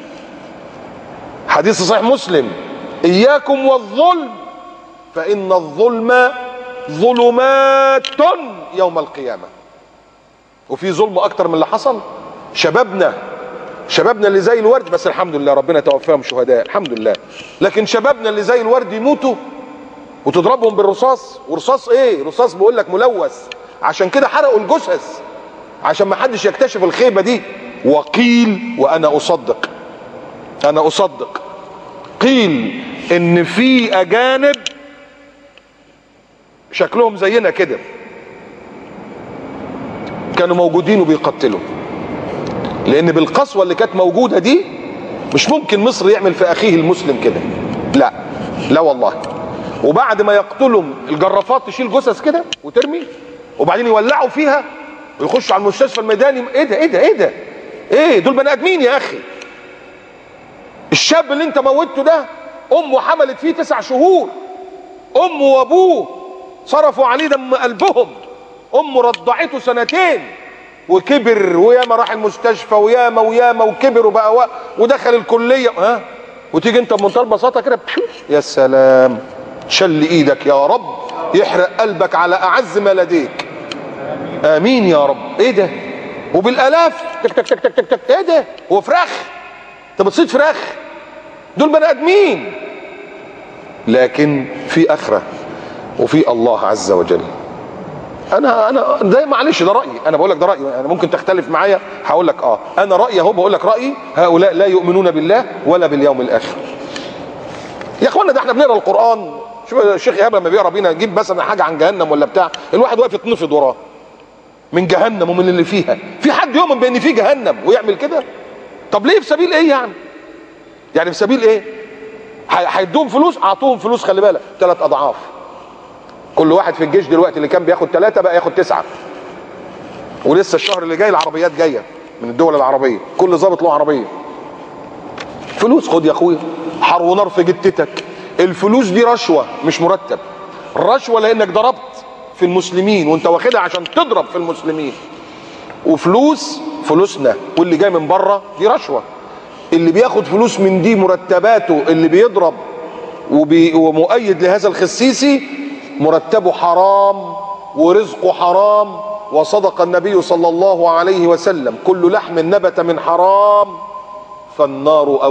حديث صحيح مسلم: اياكم والظلم فان الظلم ظلمات يوم القيامة. وفي ظلم اكتر من اللي حصل؟ شبابنا اللي زي الورد، بس الحمد لله ربنا توفاهم شهداء الحمد لله، لكن شبابنا اللي زي الورد يموتوا وتضربهم بالرصاص. ورصاص ايه؟ رصاص بقول لك ملوث، عشان كده حرقوا الجثث عشان ما حدش يكتشف الخيبة دي. وقيل، وانا اصدق قيل ان في اجانب شكلهم زينا كده كانوا موجودين وبيقتلوا، لان بالقسوة اللي كانت موجودة دي مش ممكن مصر يعمل في اخيه المسلم كده، لا والله. وبعد ما يقتلهم الجرافات تشيل جثث كده وترمي، وبعدين يولعوا فيها ويخشوا على المستشفى الميداني. ايه دول بني ادمين يا اخي. الشاب اللي انت موتته ده امه حملت فيه 9 شهور، امه وابوه صرفوا عليه دم قلبهم، امه رضعته 2 سنين وكبر وياما راح المستشفى وياما وكبر وبقى ودخل الكليه. وتيجي انت بمنتهى البساطه كده يا سلام، شل ايدك يا رب يحرق قلبك على اعز ما لديك. امين يا رب. ايه ده؟ وبالالاف تك تك تك تك تك تك. ايه ده؟ هو فراخ؟ انت بتصيد فراخ؟ دول بني ادمين. لكن في اخره وفي الله عز وجل. انا ده معلش ده رايي، انا بقول لك ده رايي، يعني ممكن تختلف معايا، هقول لك انا رايي اهو، بقول لك رايي. هؤلاء لا يؤمنون بالله ولا باليوم الاخر. يا اخوانا ده احنا بنقرا القران، شوف الشيخ ايهاب لما بيقرا بينا يجيب مثلا حاجه عن جهنم ولا بتاع، الواحد واقف يتنفض وراه من جهنم ومن اللي فيها. في حد يؤمن بان في جهنم ويعمل كده؟ طب ليه؟ في سبيل ايه يعني في سبيل ايه؟ هيدوهم فلوس؟ اعطوهم فلوس، خلي بالك 3 اضعاف. كل واحد في الجيش دلوقتي اللي كان بياخد 3 بقى ياخد 9. ولسه الشهر اللي جاي العربيات جايه من الدول العربيه، كل ضابط له عربيه. فلوس، خد يا اخويا، حر ونار في جتتك. الفلوس دي رشوه مش مرتب. رشوه لانك ضربت في المسلمين وانت واخدها عشان تضرب في المسلمين. فلوسنا واللي جاي من بره دي رشوه. اللي بياخد فلوس من دي مرتباته، اللي بيضرب ومؤيد لهذا الخسيسي مرتبه حرام ورزقه حرام. وصدق النبي صلى الله عليه وسلم: كل لحم نبت من حرام فالنار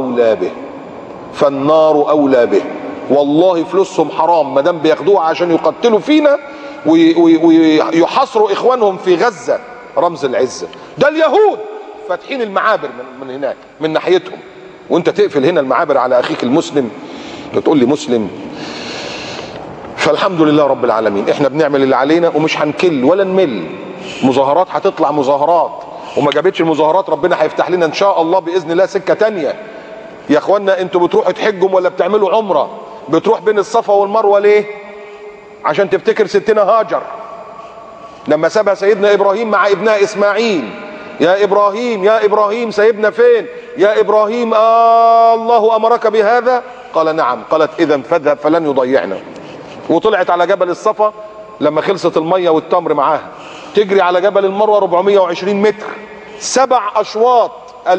أولى به. والله فلوسهم حرام ما دام بياخدوها عشان يقتلوا فينا ويحاصروا اخوانهم في غزة رمز العزة. ده اليهود فاتحين المعابر من هناك من ناحيتهم، وانت تقفل هنا المعابر على اخيك المسلم وتقول لي مسلم. فالحمد لله رب العالمين، احنا بنعمل اللي علينا ومش هنكل ولا نمل. مظاهرات هتطلع مظاهرات، وما جابتش المظاهرات ربنا هيفتح لنا ان شاء الله باذن الله سكة تانية. يا اخوانا انتوا بتروحوا تحجوا ولا بتعملوا عمرة؟ بتروح بين الصفا والمروة ليه؟ عشان تفتكر ستنا هاجر لما سابها سيدنا ابراهيم مع ابنها اسماعيل. يا ابراهيم سيبنا فين؟ يا ابراهيم الله امرك بهذا؟ قال نعم. قالت اذا فاذهب فلن يضيعنا. وطلعت على جبل الصفا لما خلصت المية والتمر معاها، تجري على جبل المروة 420 متر، 7 أشواط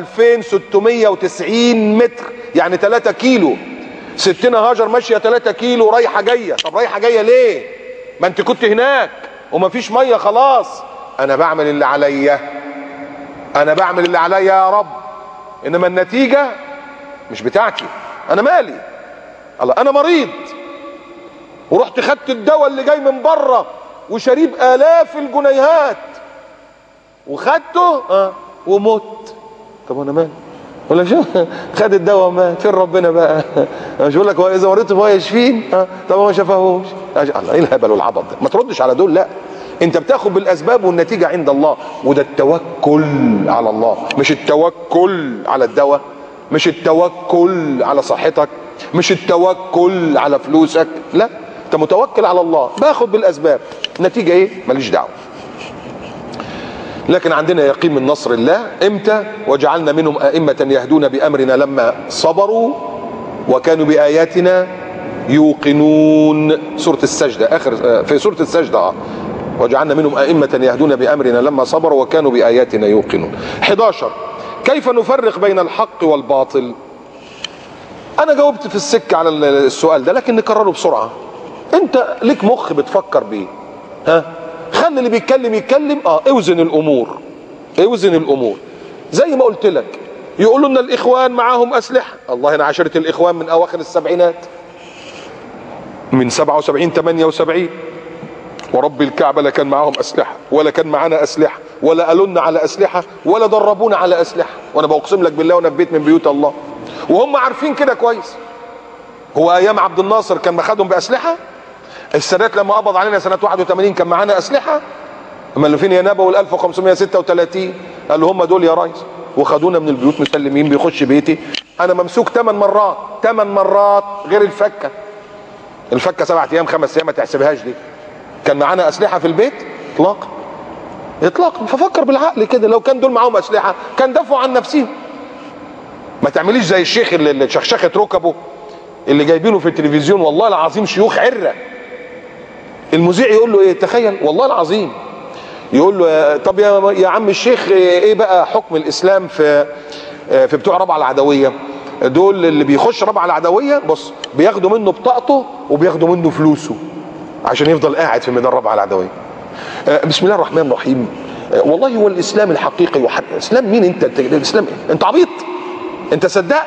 2690 متر، يعني 3 كيلو. ستنا هاجر ماشية 3 كيلو رايحة جاية. طب رايحة جاية ليه؟ ما انت كنت هناك ومفيش مية خلاص. انا بعمل اللي عليا يا رب، انما النتيجة مش بتاعتي، انا مالي. الله، انا مريض ورحت خدت الدواء اللي جاي من بره وشريب آلاف الجنيهات وخدته ومت. طب انا مالي؟ ولا شو خد الدواء مات، فين ربنا بقى؟ مش بقول لك اذا مرضت فهو يشفين؟ طب ما شافهوش. الله، ايه الهبل والعبط ده؟ ما تردش على دول. لا، انت بتاخد بالاسباب والنتيجه عند الله، وده التوكل على الله، مش التوكل على الدواء، مش التوكل على صحتك، مش التوكل على فلوسك. لا، انت متوكل على الله، باخد بالاسباب، النتيجه ايه؟ ماليش دعوه. لكن عندنا يقين من نصر الله امتى؟ وجعلنا منهم ائمة يهدون بامرنا لما صبروا وكانوا باياتنا يوقنون. سورة السجدة، اخر في سورة السجدة وجعلنا منهم ائمة يهدون بامرنا لما صبروا وكانوا باياتنا يوقنون. 11 كيف نفرق بين الحق والباطل؟ انا جاوبت في السكة على السؤال ده، لكن نكرره بسرعة. انت ليك مخ بتفكر بيه، ها؟ خلي اللي بيتكلم يتكلم، اوزن الامور، اوزن الامور. زي ما قلت لك يقولوا لنا الاخوان معاهم اسلحه، الله انا عاشرت الاخوان من اواخر السبعينات، من 77 78 ورب الكعبه لا كان معاهم اسلحه ولا كان معانا اسلحه ولا قالوا لنا على اسلحه ولا دربونا على اسلحه، وانا بقسم لك بالله وانا في بيت من بيوت الله، وهم عارفين كده كويس. هو ايام عبد الناصر كان مخدهم باسلحه؟ السادات لما قبض علينا سنه 81 كان معانا اسلحه؟ اما اللي فين ينابه وال 1536 قال له هم دول يا ريس، وخدونا من البيوت مسلمين. بيخش بيتي انا ممسوك 8 مرات، 8 مرات غير الفكه. الفكه 7 ايام 5 ايام ما تحسبهاش دي. كان معانا اسلحه في البيت؟ اطلاقا اطلاقا. ففكر بالعقل كده، لو كان دول معاهم اسلحه كان دافعوا عن نفسهم. ما تعمليش زي الشيخ اللي شخشخت ركبه اللي جايبينه في التلفزيون، والله العظيم شيوخ عره. المذيع يقول له ايه؟ تخيل والله العظيم، يقول له طب يا عم الشيخ ايه بقى حكم الاسلام في بتوع رابعه العدويه دول؟ اللي بيخش رابعه العدويه بص بياخدوا منه بطاقته وبياخدوا منه فلوسه عشان يفضل قاعد في ميدان رابعه العدويه. بسم الله الرحمن الرحيم. والله هو الاسلام الحقيقي اسلام مين انت؟ الاسلام ايه؟ انت عبيط؟ انت صدقت؟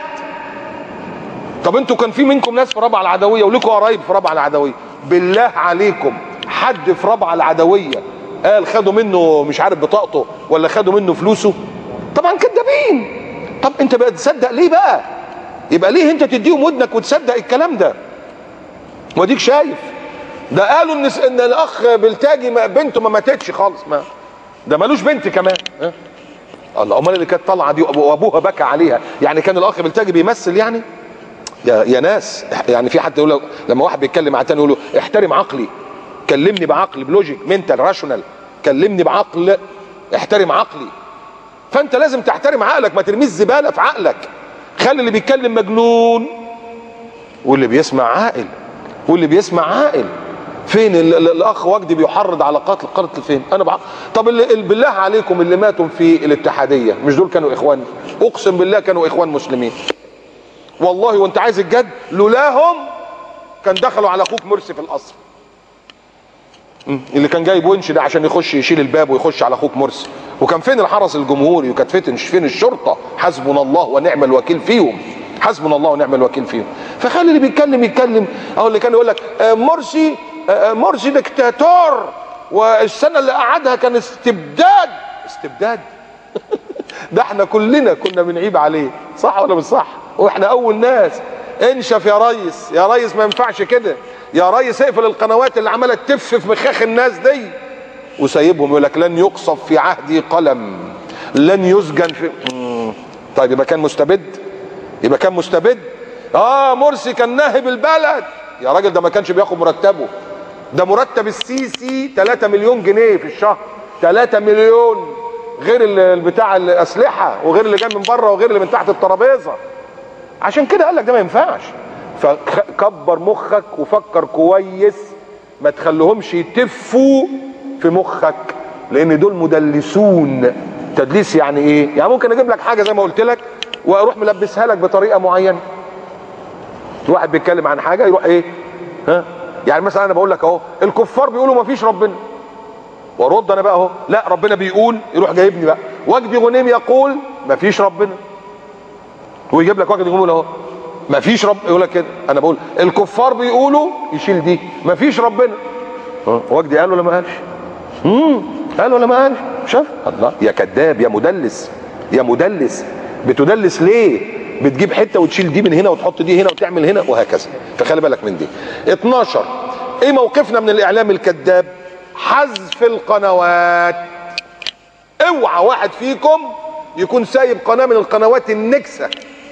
طب انتوا كان في منكم ناس في رابعه العدويه ولكم قرايب في رابعه العدويه، بالله عليكم حد في رابعه العدويه قال خدوا منه مش عارف بطاقته ولا خدوا منه فلوسه؟ طبعا كدابين. طب انت بقى تصدق ليه بقى؟ يبقى ليه انت تديهم ودنك وتصدق الكلام ده؟ واديك شايف ده قالوا ان الاخ بلتاجي بنته ما ماتتش خالص، ما ده مالوش بنت كمان. الله، امال اللي كانت طالعه دي وابوها بكى عليها، يعني كان الاخ بلتاجي بيمثل يعني؟ يا ناس، يعني في حد يقول لما واحد بيتكلم مع التاني يقول له احترم عقلي، كلمني بعقل، بلوجيك، منتال، راشونال، كلمني بعقل، احترم عقلي. فانت لازم تحترم عقلك، ما ترميش زباله في عقلك. خلي اللي بيتكلم مجنون واللي بيسمع عاقل، واللي بيسمع عاقل. فين الاخ وجدي بيحرض على قتل فين؟ انا بعقل. طب اللي بالله عليكم اللي ماتوا في الاتحاديه مش دول كانوا اخوان؟ اقسم بالله كانوا اخوان مسلمين والله. وانت عايز الجد، لولاهم كان دخلوا على اخوك مرسي في القصر، اللي كان جايب ونش ده عشان يخش يشيل الباب ويخش على اخوك مرسي. وكان فين الحرس الجمهوري؟ وكانت فين الشرطه؟ حسبنا الله ونعم الوكيل فيهم، حسبنا الله ونعم الوكيل فيهم. فخلي اللي بيتكلم يتكلم. او اللي كان يقول لك مرسي دكتاتور والسنه اللي قعدها كان استبداد ده احنا كلنا كنا بنعيب عليه، صح ولا مش صح؟ واحنا اول ناس. انشف يا ريس، يا ريس ما ينفعش كده، يا ريس اقفل القنوات اللي عماله تف في مخاخ الناس دي وسايبهم. يقول لك لن يقصف في عهدي قلم، لن يسجن في طيب يبقى كان مستبد؟ يبقى كان مستبد؟ مرسي كان ناهب البلد. يا راجل ده ما كانش بياخد مرتبه، ده مرتب السيسي 3 مليون جنيه في الشهر، 3 مليون غير بتاع الاسلحه وغير اللي جاي من بره وغير اللي من تحت الترابيزه. عشان كده قال لك ده ما ينفعش. فكبر مخك وفكر كويس، ما تخليهمش يتفوا في مخك، لان دول مدلسون. تدليس يعني ايه؟ يعني ممكن اجيب لك حاجه زي ما قلت لك واروح ملبسها لك بطريقه معينه. الواحد بيتكلم عن حاجه يروح ايه؟ يعني مثلا انا بقول لك اهو الكفار بيقولوا ما فيش ربنا، وارد انا بقى اهو لا ربنا بيقول، يروح جايبني بقى وجدي غنيم يقول ما فيش ربنا، ويجيب لك وجدي غنيم اهو ما فيش رب، يقول لك كده. انا بقول الكفار بيقولوا، يشيل دي ما فيش ربنا. وجدي قال ولا ما قالش؟ قال ولا ما قالش؟ شاف؟ الله، يا كذاب يا مدلس، يا مدلس. بتدلس ليه؟ بتجيب حته وتشيل دي من هنا وتحط دي هنا وتعمل هنا وهكذا. فخلي بالك من دي. 12 ايه موقفنا من الاعلام الكذاب؟ حذف القنوات. اوعى واحد فيكم يكون سايب قناه من القنوات النكسه،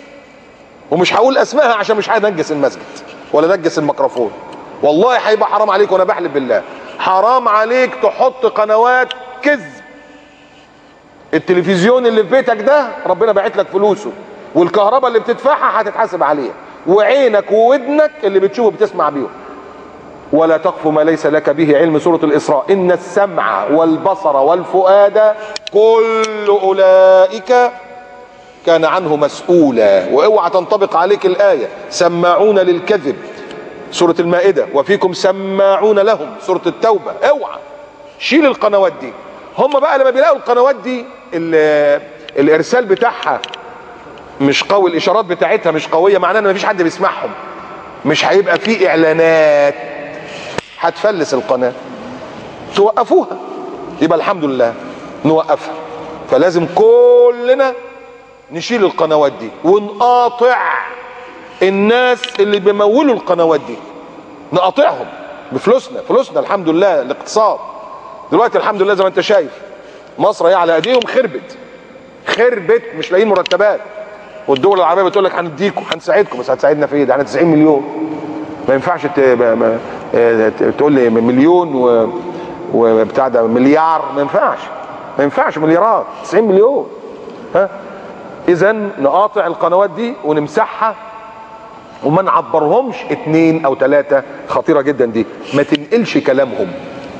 ومش هقول اسمائها عشان مش هنجس المسجد ولا نجس الميكروفون. والله هيبقى حرام عليك، وانا بحلف بالله حرام عليك تحط قنوات كذب. التلفزيون اللي في بيتك ده ربنا باعت لك فلوسه، والكهرباء اللي بتدفعها هتتحاسب عليها، وعينك وودنك اللي بتشوفه بتسمع بيهم. ولا تقف ما ليس لك به علم، سورة الإسراء. إن السمع والبصر والفؤاد كل أولئك كان عنه مسؤولا. واوعى تنطبق عليك الآية سماعون للكذب، سورة المائدة، وفيكم سماعون لهم، سورة التوبة. اوعى، شيل القنوات دي. هم بقى لما بيلاقوا القنوات دي الارسال بتاعها مش قوي، الاشارات بتاعتها مش قوية، معناه ان مفيش حد بيسمعهم، مش هيبقى فيه اعلانات، هتفلس القناة، توقفوها. يبقى الحمد لله نوقفها. فلازم كلنا نشيل القنوات دي ونقاطع الناس اللي بيمولوا القنوات دي، نقاطعهم بفلوسنا. فلوسنا الحمد لله، الاقتصاد دلوقتي الحمد لله زي ما انت شايف مصر هي على ايديهم خربت، مش لاقيين مرتبات، والدول العربيه بتقول لك هنديكم هنساعدكم، بس هتساعدنا في ايه؟ ده احنا 90 مليون، ما ينفعش تقول لي مليون وبتاع ده مليار، ما ينفعش مليارات، 90 مليون. ها، اذا نقاطع القنوات دي ونمسحها وما نعبرهمش. 2 أو 3 خطيره جدا دي، ما تنقلش كلامهم،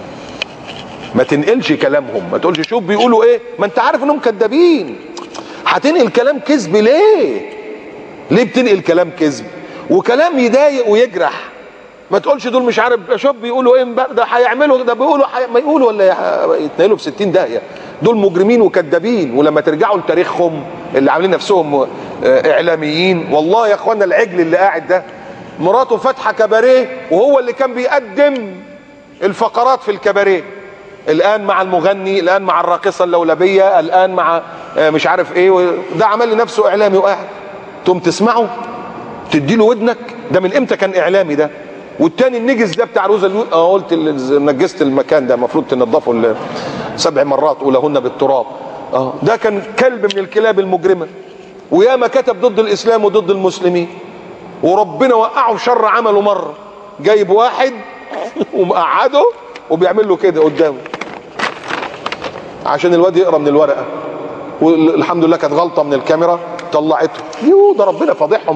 ما تقولش شوف بيقولوا ايه، ما انت عارف انهم كذابين. هتنقل كلام كذب ليه بتنقل كلام كذب وكلام يضايق ويجرح؟ ما تقولش دول مش عارف شوف بيقولوا ايه، ده هيعملوا، ده بيقولوا ما يقولوا ولا يتنقلوا في 60 داهيه. دول مجرمين وكذابين. ولما ترجعوا لتاريخهم اللي عاملين نفسهم اعلاميين، والله يا اخوانا العجل اللي قاعد ده مراته فاتحه كباريه، وهو اللي كان بيقدم الفقرات في الكباريه. الان مع المغني، الان مع الراقصه اللولبيه، الان مع مش عارف ايه، ده عمل لنفسه اعلامي وقاعد. تقوم تسمعه تديله ودنك؟ ده من امتى كان اعلامي ده؟ والتاني النجس ده بتاع روزا قلت نجست المكان ده، المفروض تنضفه 7 مرات اولهن بالتراب. ده كان كلب من الكلاب المجرمه، وياما كتب ضد الاسلام وضد المسلمين، وربنا وقعه في شر عمله مره. جايب واحد ومقعده وبيعمل له كده قدامه عشان الواد يقرا من الورقه، والحمد لله كانت غلطه من الكاميرا طلعته. ده ربنا فضحهم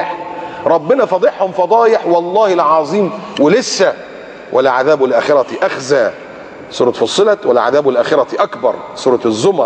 فضايح، والله العظيم. ولسه ولعذاب الاخره اخزى، سوره فصلت، ولعذاب الاخره اكبر، سوره الزمر.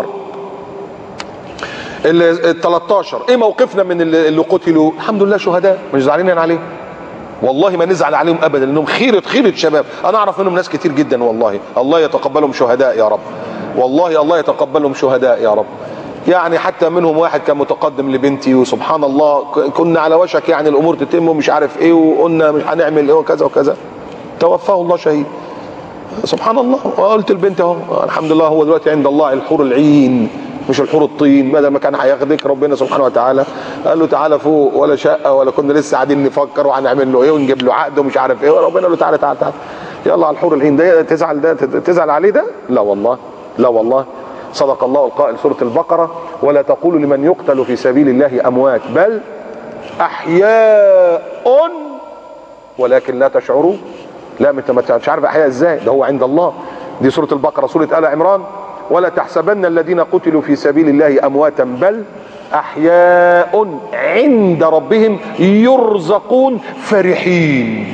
ال 13 ايه موقفنا من اللي قتلوا؟ الحمد لله شهداء، مش زعلانين عليهم، والله ما نزعل عليهم ابدا، لانهم خيره شباب. انا اعرف منهم ناس كتير جدا والله، الله يتقبلهم شهداء يا رب، والله الله يتقبلهم شهداء يا رب. يعني حتى منهم واحد كان متقدم لبنتي، وسبحان الله كنا على وشك يعني الامور تتم ومش عارف ايه، وقلنا مش هنعمل ايه وكذا وكذا، توفاه الله شهيد. سبحان الله. وقلت البنت اهو الحمد لله، هو دلوقتي عند الله الحور العين مش الحور الطين. بدل ما كان هياخدك ربنا سبحانه وتعالى قال له تعالى فوق، ولا شقه ولا كنا لسه قاعدين نفكر وهنعمل له ايه ونجيب له عقد ومش عارف ايه، ربنا قال له تعالى يلا على الحور العين. ده تزعل عليه ده؟ لا والله. صدق الله القائل سورة البقرة: ولا تقولوا لمن يقتل في سبيل الله أموات بل أحياء ولكن لا تشعرون. لا، انت مش عارف احياء ازاي، ده هو عند الله. دي سورة البقرة. سورة آل عمران: ولا تحسبن الذين قتلوا في سبيل الله أمواتا بل أحياء عند ربهم يرزقون فرحين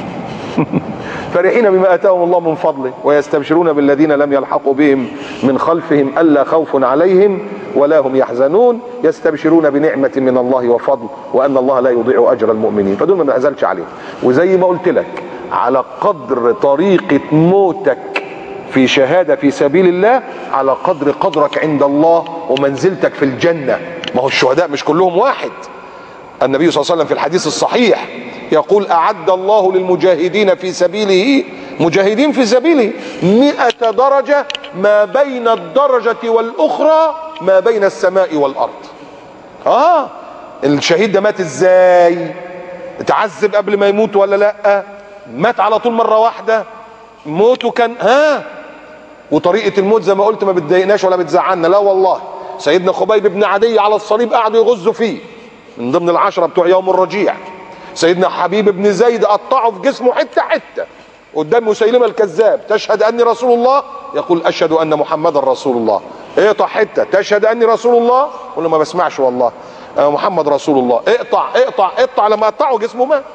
فرحين بما آتاهم الله من فضله ويستبشرون بالذين لم يلحقوا بهم من خلفهم ألا خوف عليهم ولا هم يحزنون يستبشرون بنعمة من الله وفضل وأن الله لا يضيع أجر المؤمنين. فدول ما نزلش عليهم. وزي ما قلت لك، على قدر طريقة موتك في شهادة في سبيل الله على قدر قدرك عند الله ومنزلتك في الجنة. ما هو الشهداء مش كلهم واحد. النبي صلى الله عليه وسلم في الحديث الصحيح يقول: أعد الله للمجاهدين في سبيله، مجاهدين في سبيله، 100 درجة ما بين الدرجة والأخرى ما بين السماء والأرض. الشهيد ده مات ازاي؟ اتعذب قبل ما يموت ولا لا؟ مات على طول مرة واحدة؟ موته كان وطريقة الموت زي ما قلت ما بتضايقناش ولا بتزعلنا، لا والله. سيدنا خبيب بن عدي على الصليب قعدوا يغزوا فيه من ضمن العشرة بتوع يوم الرجيع. سيدنا حبيب بن زيد قطعوا في جسمه حتة حتة قدام مسيلمة الكذاب: تشهد أني رسول الله؟ يقول: أشهد أن محمد رسول الله. اقطع حته تشهد اني رسول الله، قول له ما بسمعش والله محمد رسول الله، اقطع اقطع اقطع، لما قطعه جسمه مات.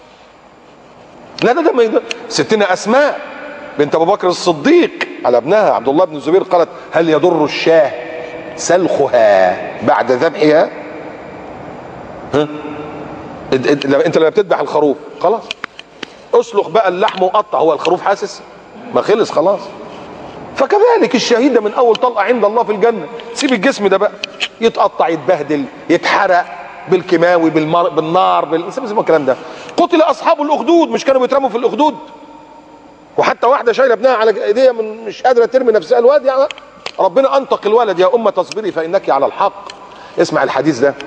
لا ده ما ستنا اسماء بنت ابو بكر الصديق على ابنها عبد الله بن الزبير قالت هل يضر الشاه سلخها بعد ذبحها؟ ها انت لما بتذبح الخروف خلاص اسلخ بقى اللحم وقطع، هو الخروف حاسس؟ ما خلص خلاص. فكذلك الشهيد ده من اول طلقه عند الله في الجنه، سيب الجسم ده بقى يتقطع يتبهدل يتحرق بالكيماوي بالنار سيب الكلام ده. قتل اصحاب الاخدود، مش كانوا بيترموا في الاخدود؟ وحتى واحده شايله ابنها على ايديها مش قادره ترمي نفسها، الواد يعني ربنا انطق الولد يا امه تصبري فانك على الحق. اسمع الحديث ده،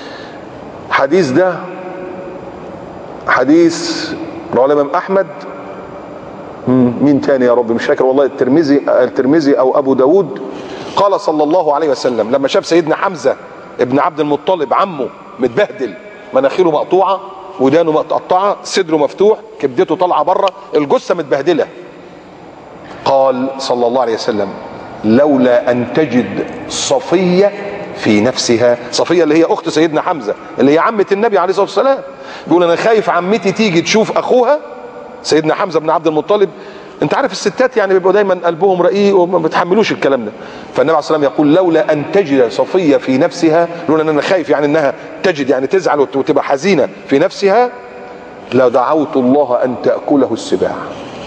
حديث رواه الامام احمد، مين تاني يا رب مش فاكر والله، الترمذي او ابو داود. قال صلى الله عليه وسلم لما شاف سيدنا حمزه ابن عبد المطلب عمه متبهدل، مناخيره مقطوعه، ودانه متقطعه، صدره مفتوح، كبدته طالعه بره، الجثه متبهدله، قال صلى الله عليه وسلم لولا ان تجد صفيه في نفسها، صفيه اللي هي اخت سيدنا حمزه اللي هي عمه النبي عليه الصلاه والسلام، بيقول انا خايف عمتي تيجي تشوف اخوها سيدنا حمزه بن عبد المطلب. انت عارف الستات يعني بيبقوا دايما قلبهم رقيق وما بيتحملوش الكلام ده، فالنبي عليه الصلاه والسلام يقول لولا ان تجد صفيه في نفسها، لولا ان انا خايف يعني انها تجد يعني تزعل وتبقى حزينه في نفسها، لدعوت الله ان تاكله السباع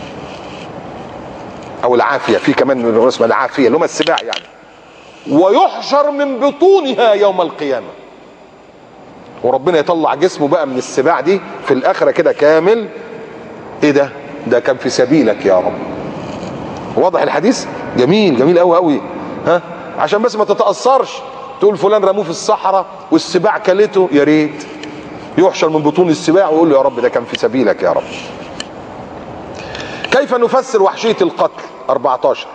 او العافيه، في كمان اسمها العافيه اللي هم السباع يعني، ويحشر من بطونها يوم القيامه، وربنا يطلع جسمه بقى من السباع دي في الاخره كده كامل. ايه ده كان في سبيلك يا رب. واضح الحديث؟ جميل جميل قوي قوي، ها عشان بس ما تتاثرش تقول فلان رموه في الصحراء والسباع كلته، يا ريت يحشر من بطون السباع ويقول له يا رب ده كان في سبيلك يا رب. كيف نفسر وحشيه القتل؟ 14.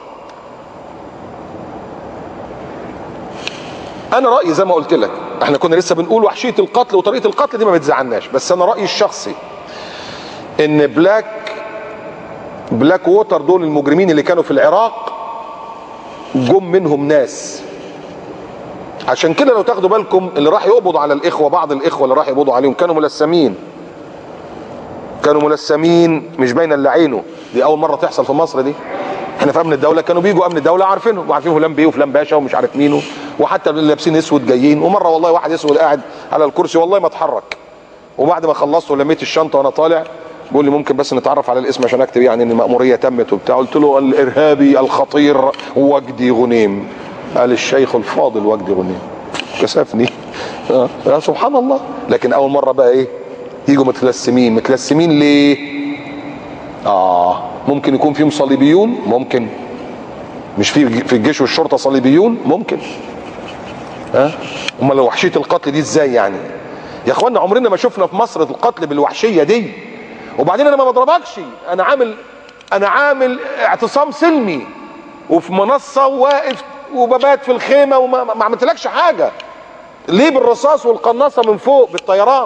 انا رايي زي ما قلت لك، احنا كنا لسه بنقول وحشيه القتل وطريقه القتل دي ما بتزعلناش، بس انا رايي الشخصي ان بلاك ووتر دول المجرمين اللي كانوا في العراق جم منهم ناس، عشان كده لو تاخدوا بالكم اللي راح يقبض على الاخوه، بعض الاخوه اللي راح يقبضوا عليهم كانوا ملثمين مش باينه الا عينه. دي اول مره تحصل في مصر دي. احنا في امن الدوله كانوا بيجوا امن الدوله عارفينهم وعارفين فلان بيه وفلان باشا ومش عارف مينه، وحتى اللي لابسين اسود جايين. ومره والله واحد اسود قاعد على الكرسي والله ما اتحرك، وبعد ما خلصت ولميت الشنطه وانا طالع بيقول لي ممكن بس نتعرف على الاسم عشان اكتب يعني ان المأمورية تمت وبتاع. قلت له الارهابي الخطير وجدي غنيم. قال الشيخ الفاضل وجدي غنيم. كسفني. يا سبحان الله. لكن اول مرة بقى ايه يجوا متلسمين ليه؟ ممكن يكون فيهم صليبيون، ممكن مش في الجيش والشرطة صليبيون، ممكن. امال لو وحشية القتل دي ازاي يعني؟ يا اخوانا عمرنا ما شفنا في مصر القتل بالوحشية دي. وبعدين انا ما بضربكش، انا عامل اعتصام سلمي وفي منصة واقف وببات في الخيمة وما عملتلكش حاجة. ليه بالرصاص والقناصة من فوق بالطيران؟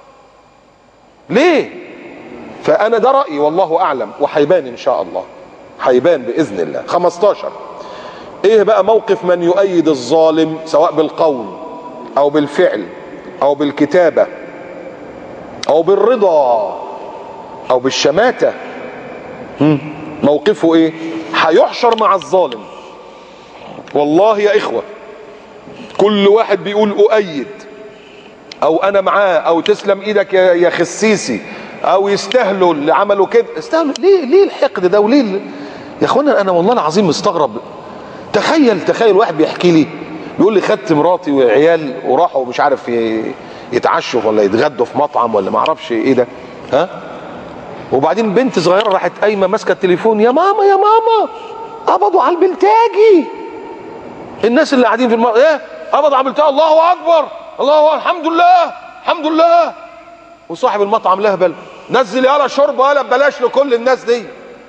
ليه؟ فانا ده رأيي والله اعلم، وهيبان ان شاء الله، هيبان باذن الله. 15. ايه بقى موقف من يؤيد الظالم سواء بالقول او بالفعل او بالكتابة او بالرضا او بالشماتة؟ موقفه ايه؟ هيحشر مع الظالم. والله يا اخوة كل واحد بيقول اؤيد او انا معاه او تسلم ايدك يا خسيسي او يستاهلوا اللي عملوا كده، استاهلوا ليه الحقد ده وليه يا اخوانا؟ انا والله العظيم مستغرب. تخيل واحد بيحكي لي بيقول لي خدت مراتي وعيال وراحوا مش عارف يتعشوا ولا يتغدوا في مطعم ولا ما اعرفش ايه ده، وبعدين بنت صغيره راحت قايمه ماسكه التليفون، يا ماما قبضوا على البلتاجي. الناس اللي قاعدين في ايه قبضوا على البلتاجي؟ الله اكبر، الله الحمد لله. وصاحب المطعم لهبل نزل يالا شرب يالا ببلاش لكل الناس دي.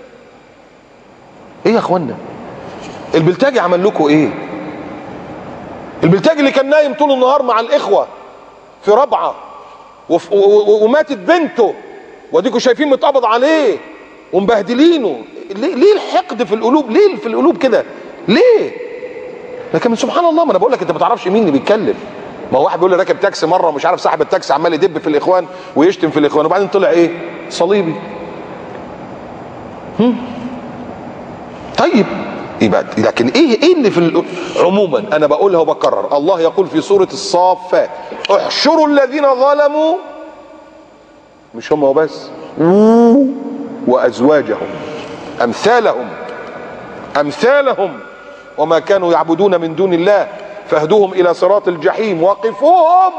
ايه يا اخوانا؟ البلتاجي عمل لكم ايه؟ البلتاجي اللي كان نايم طول النهار مع الاخوه في ربعه وماتت بنته واديكوا شايفين متقبض عليه ومبهدلينه. ليه الحقد في القلوب؟ ليه في القلوب كده؟ ليه؟ لكن سبحان الله، ما انا بقول لك انت ما تعرفش مين اللي بيتكلم. ما هو واحد بيقول لي راكب تاكسي مره ومش عارف صاحب التاكسي عمال يدب في الاخوان ويشتم في الاخوان، وبعدين طلع ايه؟ صليبي. طيب يبقى لكن ايه اللي في عموما انا بقولها وبكرر، الله يقول في سوره الصافات احشروا الذين ظلموا، مش هم وبس، وازواجهم امثالهم وما كانوا يعبدون من دون الله فاهدوهم الى صراط الجحيم وقفوهم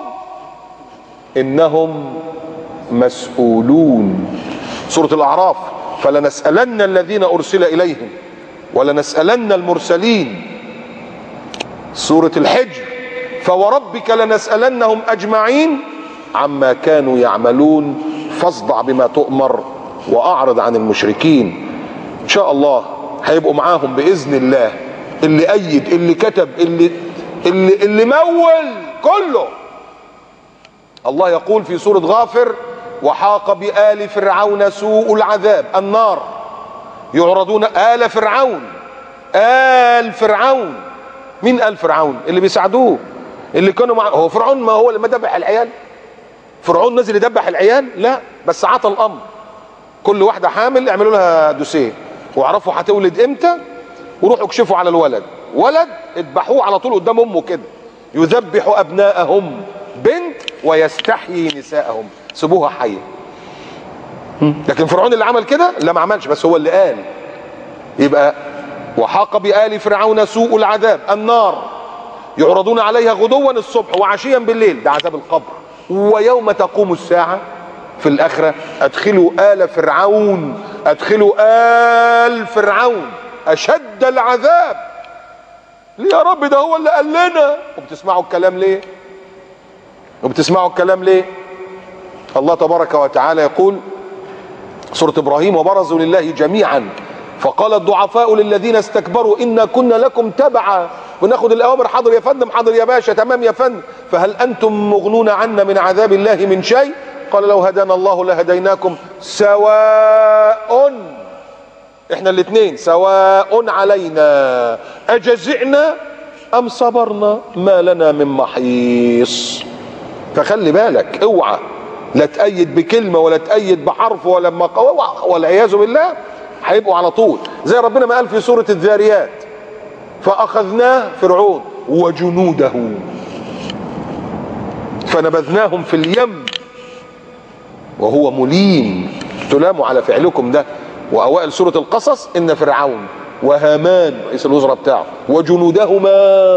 انهم مسؤولون. سورة الاعراف فلنسألن الذين ارسل اليهم ولنسألن المرسلين. سورة الحجر فوربك لنسألنهم اجمعين عما كانوا يعملون فاصدع بما تؤمر واعرض عن المشركين. ان شاء الله هيبقوا معاهم باذن الله اللي ايد اللي كتب اللي مول كله. الله يقول في سورة غافر وحاق بآل فرعون سوء العذاب النار يعرضون. آل فرعون مين آل فرعون؟ اللي بيساعدوه اللي كانوا معه. هو فرعون ما هو اللي ذبح العيال؟ فرعون نزل يذبح العيال؟ لا، بس عطى الامر كل واحده حامل اعملوا لها دوسيه واعرفوا هتولد امتى وروحوا اكشفوا على الولد، ولد اذبحوه على طول قدام امه كده. يذبح ابناءهم بنت ويستحيي نساءهم، سيبوها حيه. لكن فرعون اللي عمل كده؟ لا ما عملش، بس هو اللي قال. يبقى وحاق بآل فرعون سوء العذاب النار يعرضون عليها غدوا الصبح وعشيا بالليل، ده عذاب القبر. ويوم تقوم الساعة في الآخرة ادخلوا آل فرعون أشد العذاب. ليه يا رب؟ ده هو اللي قال لنا. وبتسمعوا الكلام ليه؟ الله تبارك وتعالى يقول سورة إبراهيم وبرزوا لله جميعا فقال الضعفاء للذين استكبروا إنا كنا لكم تبعا، وناخد الأوامر. حاضر يا فندم، حاضر يا باشا، تمام يا فندم. فهل أنتم مغنون عنا من عذاب الله من شيء؟ قال لو هدانا الله لهديناكم سواء، احنا الاثنين سواء علينا أجزعنا أم صبرنا ما لنا من محيص. فخلي بالك، اوعى لا تأيد بكلمة ولا تأيد بحرف ولا والعياذ بالله هيبقوا على طول زي ربنا ما قال في سورة الذاريات فأخذناه فرعون وجنوده فنبذناهم في اليم وهو مليم. تلاموا على فعلكم ده. وأوائل سورة القصص إن فرعون وهامان رئيس الوزراء بتاعه وجنودهما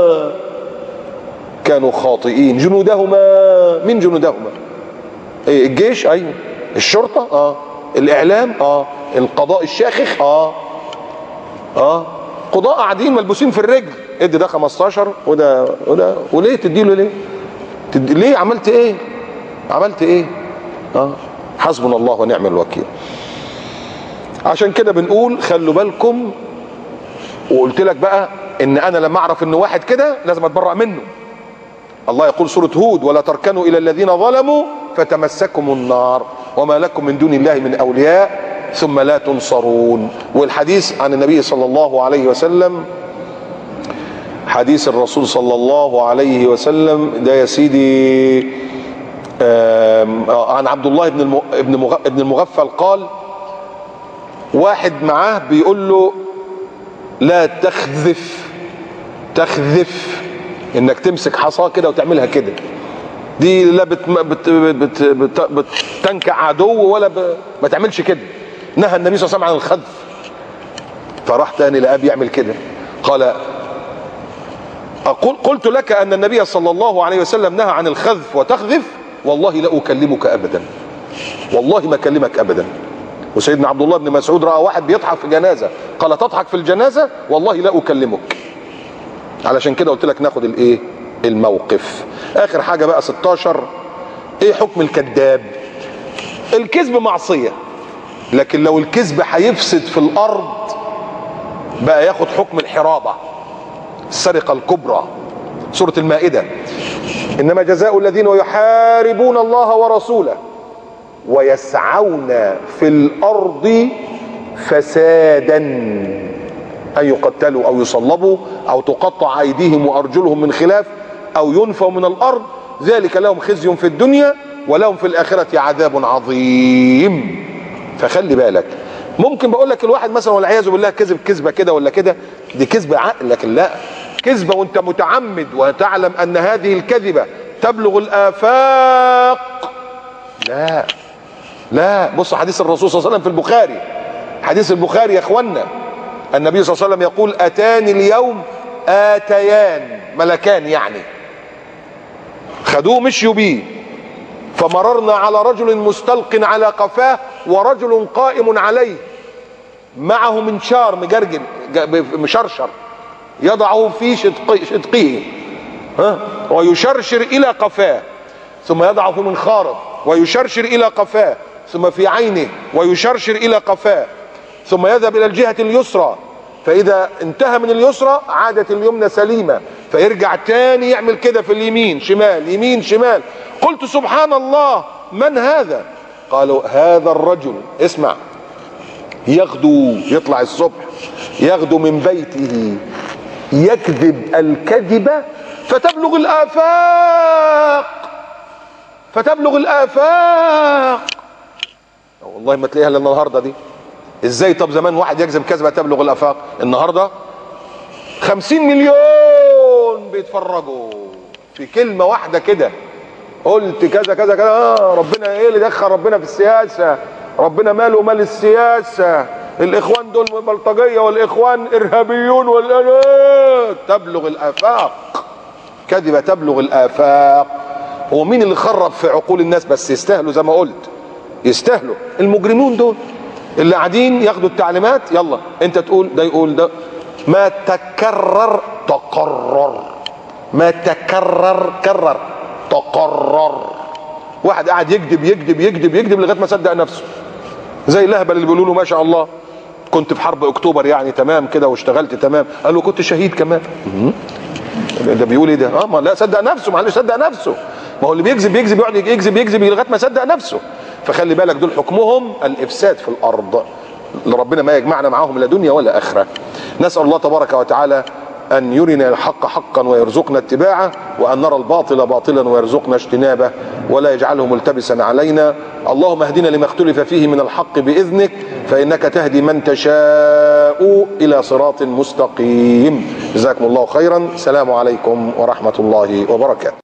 كانوا خاطئين. جنودهما، من جنودهما؟ ايه؟ الجيش؟ ايوه. الشرطة؟ الاعلام؟ القضاء الشاخخ؟ قضاء قاعدين ملبوسين في الرجل. ادي ده 15 وده وليه تديله ليه؟ ليه؟ عملت ايه؟ حسبنا الله ونعم الوكيل. عشان كده بنقول خلوا بالكم. وقلت لك بقى ان انا لما اعرف ان واحد كده لازم اتبرأ منه. الله يقول سورة هود ولا تركنوا الى الذين ظلموا فتمسكم النار وما لكم من دون الله من اولياء ثم لا تنصرون. والحديث عن النبي صلى الله عليه وسلم، حديث الرسول صلى الله عليه وسلم ده يا سيدي عن عبد الله بن المغفل قال واحد معاه بيقول له لا تخذف انك تمسك حصاه كده وتعملها كده، دي لا بتنكع عدو ولا ما تعملش كده. نهى النبي صلى الله عليه وسلم عن الخذف. فراح تاني لقاه بيعمل كده قال قلت لك ان النبي صلى الله عليه وسلم نهى عن الخذف وتخذف والله لا اكلمك ابدا، والله ما اكلمك ابدا. وسيدنا عبد الله بن مسعود راى واحد بيضحك في جنازه قال تضحك في الجنازه والله لا اكلمك. علشان كده قلت لك ناخد الموقف. اخر حاجه بقى 16 ايه حكم الكذاب؟ الكذب معصيه، لكن لو الكذب هيفسد في الارض بقى ياخد حكم الحرابه، السرقه الكبرى. سوره المائده انما جزاء الذين يحاربون الله ورسوله ويسعون في الارض فسادا أن يقتلوا أو يصلبوا أو تقطع أيديهم وأرجلهم من خلاف أو ينفوا من الأرض، ذلك لهم خزي في الدنيا ولهم في الآخرة عذاب عظيم. فخلي بالك، ممكن بقول لك الواحد مثلا والعياذ بالله كذب كذبة كده ولا كده، دي كذبة عقل، لكن لا، كذبة وانت متعمد وتعلم أن هذه الكذبة تبلغ الآفاق. لا لا، بص حديث الرسول صلى الله عليه وسلم في البخاري، حديث البخاري يا اخوانا، النبي صلى الله عليه وسلم يقول: أتاني اليوم آتيان، ملكان يعني، خدوه مشيوا بيه، فمررنا على رجل مستلق على قفاه ورجل قائم عليه معه منشار مجرجل مشرشر يضعه في شدقه ويشرشر إلى قفاه، ثم يضعه في منخاره ويشرشر إلى قفاه، ثم في عينه ويشرشر إلى قفاه، ثم يذهب إلى الجهة اليسرى، فإذا انتهى من اليسرى عادت اليمنى سليمة، فيرجع تاني يعمل كده في اليمين شمال يمين شمال. قلت: سبحان الله، من هذا؟ قالوا: هذا الرجل، اسمع، يغدو، يطلع الصبح، يغدو من بيته يكذب الكذبة فتبلغ الآفاق، فتبلغ الآفاق. والله ما تلاقيها الا النهارده دي. ازاي؟ طب زمان واحد يكذب كذبة تبلغ الآفاق، النهارده 50 مليون بيتفرجوا في كلمة واحدة كده، قلت كذا كذا كذا، ربنا ايه اللي دخل ربنا في السياسة؟ ربنا ماله مال السياسة؟ الاخوان دول بلطجية والاخوان ارهابيون تبلغ الآفاق، كذبة تبلغ الآفاق. هو مين اللي خرب في عقول الناس؟ بس يستاهلوا زي ما قلت، يستاهلوا المجرمون دول اللي قاعدين ياخدوا التعليمات، يلا انت تقول ده يقول ده، ما تكرر تقرر، ما تكرر كرر تقرر. واحد قاعد يكذب يكذب يكذب يكذب لغايه ما صدق نفسه، زي اللهبل اللي بيقولوا له ما شاء الله كنت في حرب اكتوبر يعني تمام كده واشتغلت تمام، قال له كنت شهيد كمان. ده بيقول ايه ده؟ ما لا صدق نفسه، معلش صدق نفسه، ما هو اللي بيكذب يكذب يقعد يكذب يكذب لغايه ما صدق نفسه. فخلي بالك، دول حكمهم الافساد في الارض، اللي ربنا ما يجمعنا معاهم لا دنيا ولا اخره. نسال الله تبارك وتعالى ان يرنا الحق حقا ويرزقنا اتباعه، وان نرى الباطل باطلا ويرزقنا اجتنابه، ولا يجعله ملتبسا علينا. اللهم اهدنا لما اختلف فيه من الحق باذنك، فانك تهدي من تشاء الى صراط مستقيم. جزاكم الله خيرا. السلام عليكم ورحمه الله وبركاته.